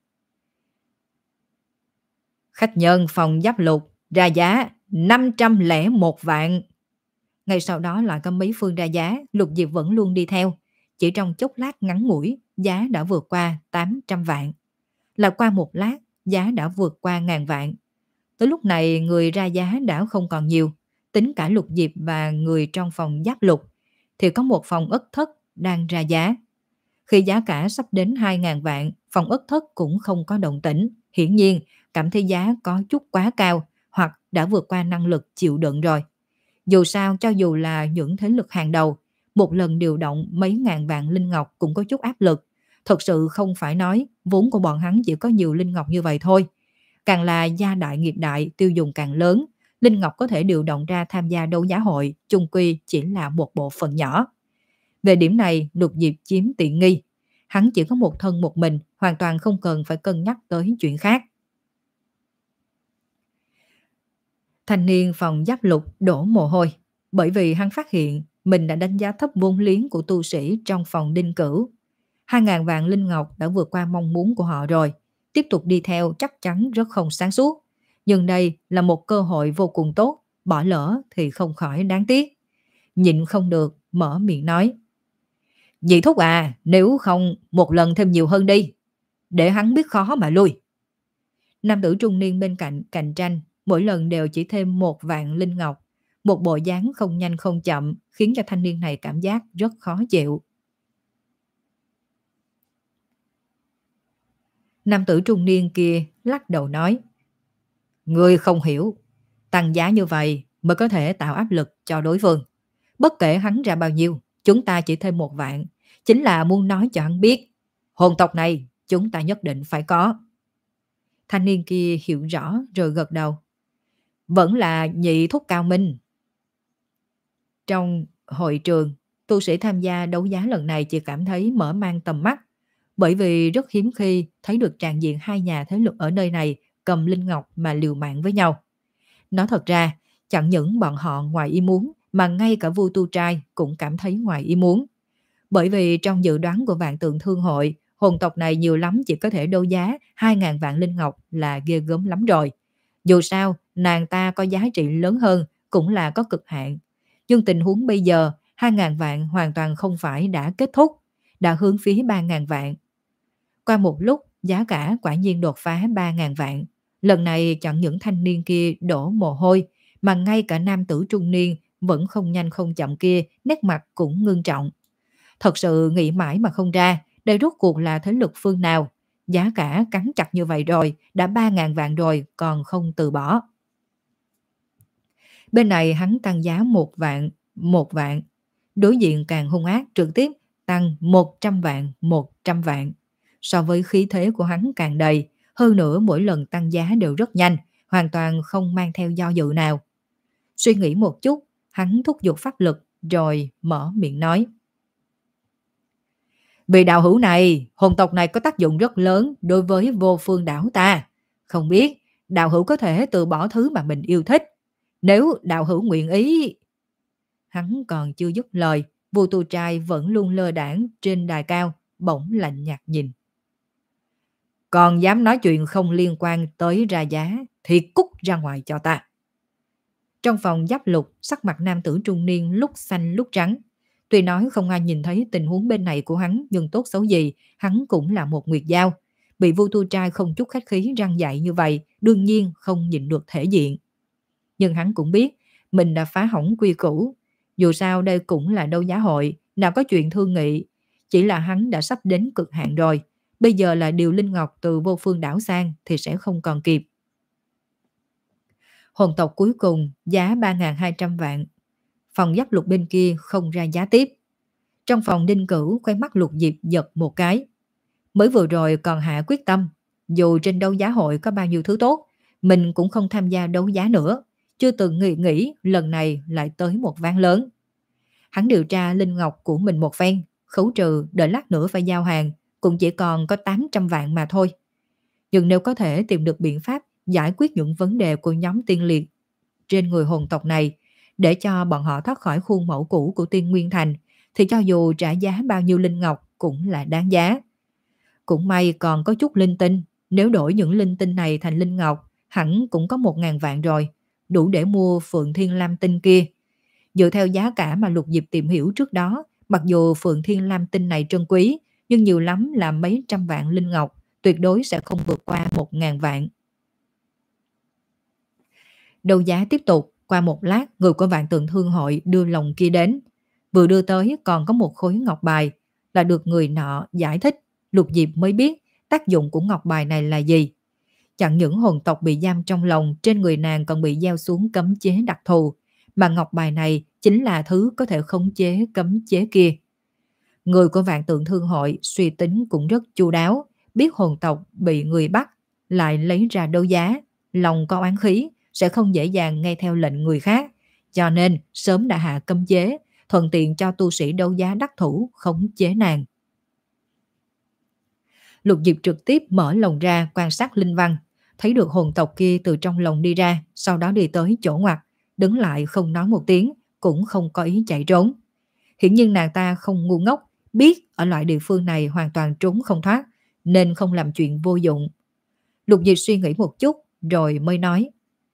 Khách nhân phòng Giáp Lục ra giá năm trăm lẻ một vạn. Ngay sau đó lại có mấy phương ra giá, Lục Diệp vẫn luôn đi theo. Chỉ trong chốc lát ngắn ngủi, giá đã vượt qua tám trăm vạn. Là qua một lát, giá đã vượt qua ngàn vạn. Tới lúc này người ra giá đã không còn nhiều. Tính cả Lục Diệp và người trong phòng Giáp Lục, thì có một phòng ất thất đang ra giá. Khi giá cả sắp đến hai ngàn vạn, phòng ất thất cũng không có động tĩnh. Hiển nhiên, cảm thấy giá có chút quá cao, hoặc đã vượt qua năng lực chịu đựng rồi. Dù sao, cho dù là những thế lực hàng đầu, một lần điều động mấy ngàn vạn linh ngọc cũng có chút áp lực. Thật sự không phải nói vốn của bọn hắn chỉ có nhiều linh ngọc như vậy thôi. Càng là gia đại nghiệp đại, tiêu dùng càng lớn, linh ngọc có thể điều động ra tham gia đấu giá hội, chung quy chỉ là một bộ phận nhỏ. Về điểm này, Lục Diệp chiếm tiện nghi. Hắn chỉ có một thân một mình, hoàn toàn không cần phải cân nhắc tới chuyện khác. Thanh niên phòng giáp lục đổ mồ hôi, bởi vì hắn phát hiện mình đã đánh giá thấp vốn liếng của tu sĩ trong phòng đinh cửu. Hai ngàn vạn linh ngọc đã vượt qua mong muốn của họ rồi, tiếp tục đi theo chắc chắn rất không sáng suốt. Nhưng đây là một cơ hội vô cùng tốt, bỏ lỡ thì không khỏi đáng tiếc. Nhịn không được, mở miệng nói. Nhị thúc à, nếu không một lần thêm nhiều hơn đi, để hắn biết khó mà lui. Nam tử trung niên bên cạnh cạnh tranh, mỗi lần đều chỉ thêm một vạn linh ngọc. Một bộ dáng không nhanh không chậm, khiến cho thanh niên này cảm giác rất khó chịu. Nam tử trung niên kia lắc đầu nói. Ngươi không hiểu, tăng giá như vậy mới có thể tạo áp lực cho đối phương. Bất kể hắn ra bao nhiêu, chúng ta chỉ thêm một vạn, chính là muốn nói cho hắn biết, hồn tộc này chúng ta nhất định phải có. Thanh niên kia hiểu rõ rồi gật đầu. Vẫn là nhị thúc cao minh. Trong hội trường, tu sĩ tham gia đấu giá lần này chỉ cảm thấy mở mang tầm mắt, bởi vì rất hiếm khi thấy được tràn diện hai nhà thế lực ở nơi này cầm linh ngọc mà liều mạng với nhau. Nói thật ra, chẳng những bọn họ ngoài ý muốn, mà ngay cả Vu Tu Trai cũng cảm thấy ngoài ý muốn. Bởi vì trong dự đoán của Vạn Tượng Thương hội, hồn tộc này nhiều lắm chỉ có thể đấu giá hai ngàn vạn linh ngọc là ghê gớm lắm rồi. Dù sao, nàng ta có giá trị lớn hơn, cũng là có cực hạn. Nhưng tình huống bây giờ, hai ngàn vạn hoàn toàn không phải đã kết thúc, đã hướng phía ba ngàn vạn. Qua một lúc, giá cả quả nhiên đột phá ba ngàn vạn. Lần này chẳng những thanh niên kia đổ mồ hôi, mà ngay cả nam tử trung niên vẫn không nhanh không chậm kia, nét mặt cũng ngưng trọng. Thật sự nghĩ mãi mà không ra, đây rốt cuộc là thế lực phương nào. Giá cả cắn chặt như vậy rồi, đã ba ngàn vạn rồi, còn không từ bỏ. Bên này hắn tăng giá một vạn, một vạn. Đối diện càng hung ác, trực tiếp tăng một trăm vạn, một trăm vạn. So với khí thế của hắn càng đầy, hơn nữa mỗi lần tăng giá đều rất nhanh, hoàn toàn không mang theo do dự nào. Suy nghĩ một chút, hắn thúc giục pháp lực, rồi mở miệng nói. Vì đạo hữu này, hồn tộc này có tác dụng rất lớn đối với vô phương đảo ta. Không biết, đạo hữu có thể từ bỏ thứ mà mình yêu thích. Nếu đạo hữu nguyện ý... Hắn còn chưa dứt lời, Vu Tu Trai vẫn luôn lơ đãng trên đài cao, bỗng lạnh nhạt nhìn. Còn dám nói chuyện không liên quan tới ra giá, thì cút ra ngoài cho ta. Trong phòng giáp lục, sắc mặt nam tử trung niên lúc xanh lúc trắng. Tuy nói không ai nhìn thấy tình huống bên này của hắn, nhưng tốt xấu gì, hắn cũng là một nguyệt giao. Bị Vu Tu Trai không chút khách khí răng dạy như vậy, đương nhiên không nhìn được thể diện. Nhưng hắn cũng biết, mình đã phá hỏng quy củ. Dù sao đây cũng là đấu giá hội, nào có chuyện thương nghị. Chỉ là hắn đã sắp đến cực hạn rồi. Bây giờ là điều linh ngọc từ vô phương đảo sang thì sẽ không còn kịp. Hồn tộc cuối cùng giá ba nghìn hai trăm vạn. Phòng giáp lục bên kia không ra giá tiếp. Trong phòng đinh cửu, khoe mắt Lục Diệp giật một cái. Mới vừa rồi còn hạ quyết tâm, dù trên đấu giá hội có bao nhiêu thứ tốt, mình cũng không tham gia đấu giá nữa. Chưa từng nghĩ nghĩ lần này lại tới một ván lớn. Hắn điều tra linh ngọc của mình một phen, khấu trừ đợi lát nữa phải giao hàng, cũng chỉ còn có tám trăm vạn mà thôi. Nhưng nếu có thể tìm được biện pháp giải quyết những vấn đề của nhóm tiên liệt trên người hồn tộc này, để cho bọn họ thoát khỏi khuôn mẫu cũ của Tiên Nguyên Thành, thì cho dù trả giá bao nhiêu linh ngọc cũng là đáng giá. Cũng may còn có chút linh tinh, nếu đổi những linh tinh này thành linh ngọc, hẳn cũng có một ngàn vạn rồi, đủ để mua Phượng Thiên Lam Tinh kia. Dựa theo giá cả mà Lục Diệp tìm hiểu trước đó, mặc dù Phượng Thiên Lam Tinh này trân quý, nhưng nhiều lắm là mấy trăm vạn linh ngọc, tuyệt đối sẽ không vượt qua một ngàn vạn. Đấu giá tiếp tục, qua một lát, người của Vạn Tượng Thương hội đưa lồng kia đến. Vừa đưa tới còn có một khối ngọc bài, là được người nọ giải thích, Lục Diệp mới biết tác dụng của ngọc bài này là gì. Chẳng những hồn tộc bị giam trong lòng, trên người nàng còn bị gieo xuống cấm chế đặc thù, mà ngọc bài này chính là thứ có thể khống chế cấm chế kia. Người của Vạn Tượng Thương hội suy tính cũng rất chu đáo, biết hồn tộc bị người bắt, lại lấy ra đấu giá, lòng có oán khí, sẽ không dễ dàng nghe theo lệnh người khác, cho nên sớm đã hạ cấm chế, thuận tiện cho tu sĩ đấu giá đắc thủ khống chế nàng. Lục Diệp trực tiếp mở lồng ra quan sát linh văn, thấy được hồn tộc kia từ trong lồng đi ra, sau đó đi tới chỗ ngoặt, đứng lại không nói một tiếng, cũng không có ý chạy trốn. Hiển nhiên nàng ta không ngu ngốc, biết ở loại địa phương này hoàn toàn trốn không thoát, nên không làm chuyện vô dụng. Lục Diệp suy nghĩ một chút, rồi mới nói.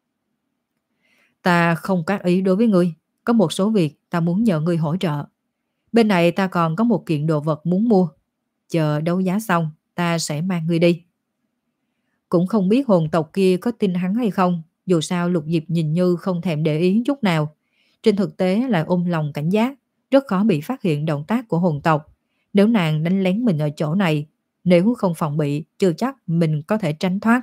Ta không có ý đối với ngươi, có một số việc ta muốn nhờ ngươi hỗ trợ. Bên này ta còn có một kiện đồ vật muốn mua. Chờ đấu giá xong, ta sẽ mang ngươi đi. Cũng không biết hồn tộc kia có tin hắn hay không, dù sao Lục Diệp nhìn như không thèm để ý chút nào. Trên thực tế là ôm lòng cảnh giác, rất khó bị phát hiện động tác của hồn tộc. Nếu nàng đánh lén mình ở chỗ này, nếu không phòng bị, chưa chắc mình có thể tránh thoát.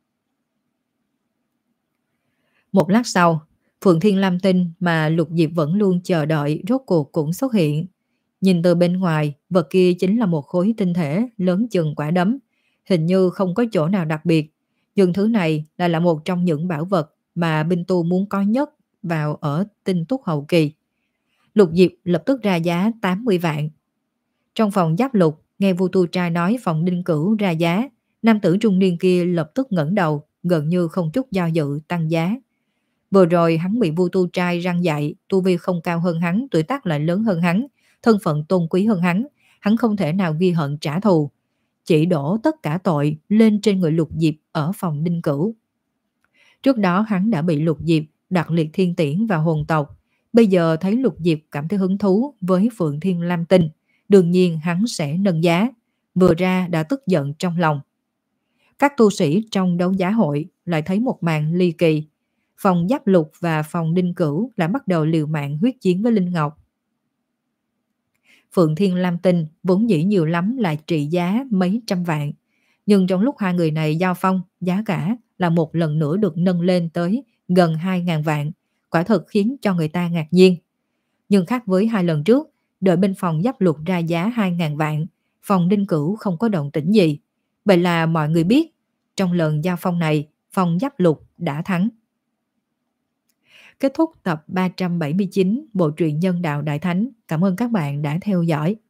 Một lát sau, Phượng Thiên Lam Tinh mà Lục Diệp vẫn luôn chờ đợi rốt cuộc cũng xuất hiện. Nhìn từ bên ngoài, vật kia chính là một khối tinh thể lớn chừng quả đấm. Hình như không có chỗ nào đặc biệt, nhưng thứ này lại là một trong những bảo vật mà binh tu muốn có nhất vào ở tinh túc hậu kỳ. Lục Diệp lập tức ra giá tám mươi vạn. Trong phòng giáp lục, nghe Vu Tu Trai nói phòng đinh cửu ra giá, nam tử trung niên kia lập tức ngẩng đầu, gần như không chút do dự tăng giá. Vừa rồi hắn bị Vu Tu Trai răn dạy, tu vi không cao hơn hắn, tuổi tác lại lớn hơn hắn, thân phận tôn quý hơn hắn, hắn không thể nào ghi hận trả thù, chỉ đổ tất cả tội lên trên người Lục Diệp ở phòng đinh cửu. Trước đó hắn đã bị Lục Diệp đặt liệt thiên tiễn vào hồn tộc, bây giờ thấy Lục Diệp cảm thấy hứng thú với Phượng Thiên Lam Tinh, đương nhiên hắn sẽ nâng giá, vừa ra đã tức giận trong lòng. Các tu sĩ trong đấu giá hội lại thấy một màn ly kỳ. Phòng giáp lục và phòng đinh cửu đã bắt đầu liều mạng huyết chiến với Linh Ngọc. Phượng Thiên Lam Tinh vốn dĩ nhiều lắm lại trị giá mấy trăm vạn, nhưng trong lúc hai người này giao phong, giá cả là một lần nữa được nâng lên tới gần hai ngàn vạn, quả thật khiến cho người ta ngạc nhiên. Nhưng khác với hai lần trước, đợi bên phòng giáp lục ra giá hai ngàn vạn, phòng đinh cửu không có động tĩnh gì. Vậy là mọi người biết, trong lần giao phong này, phòng giáp lục đã thắng. Kết thúc tập ba trăm bảy mươi chín bộ truyện Nhân Đạo Đại Thánh. Cảm ơn các bạn đã theo dõi.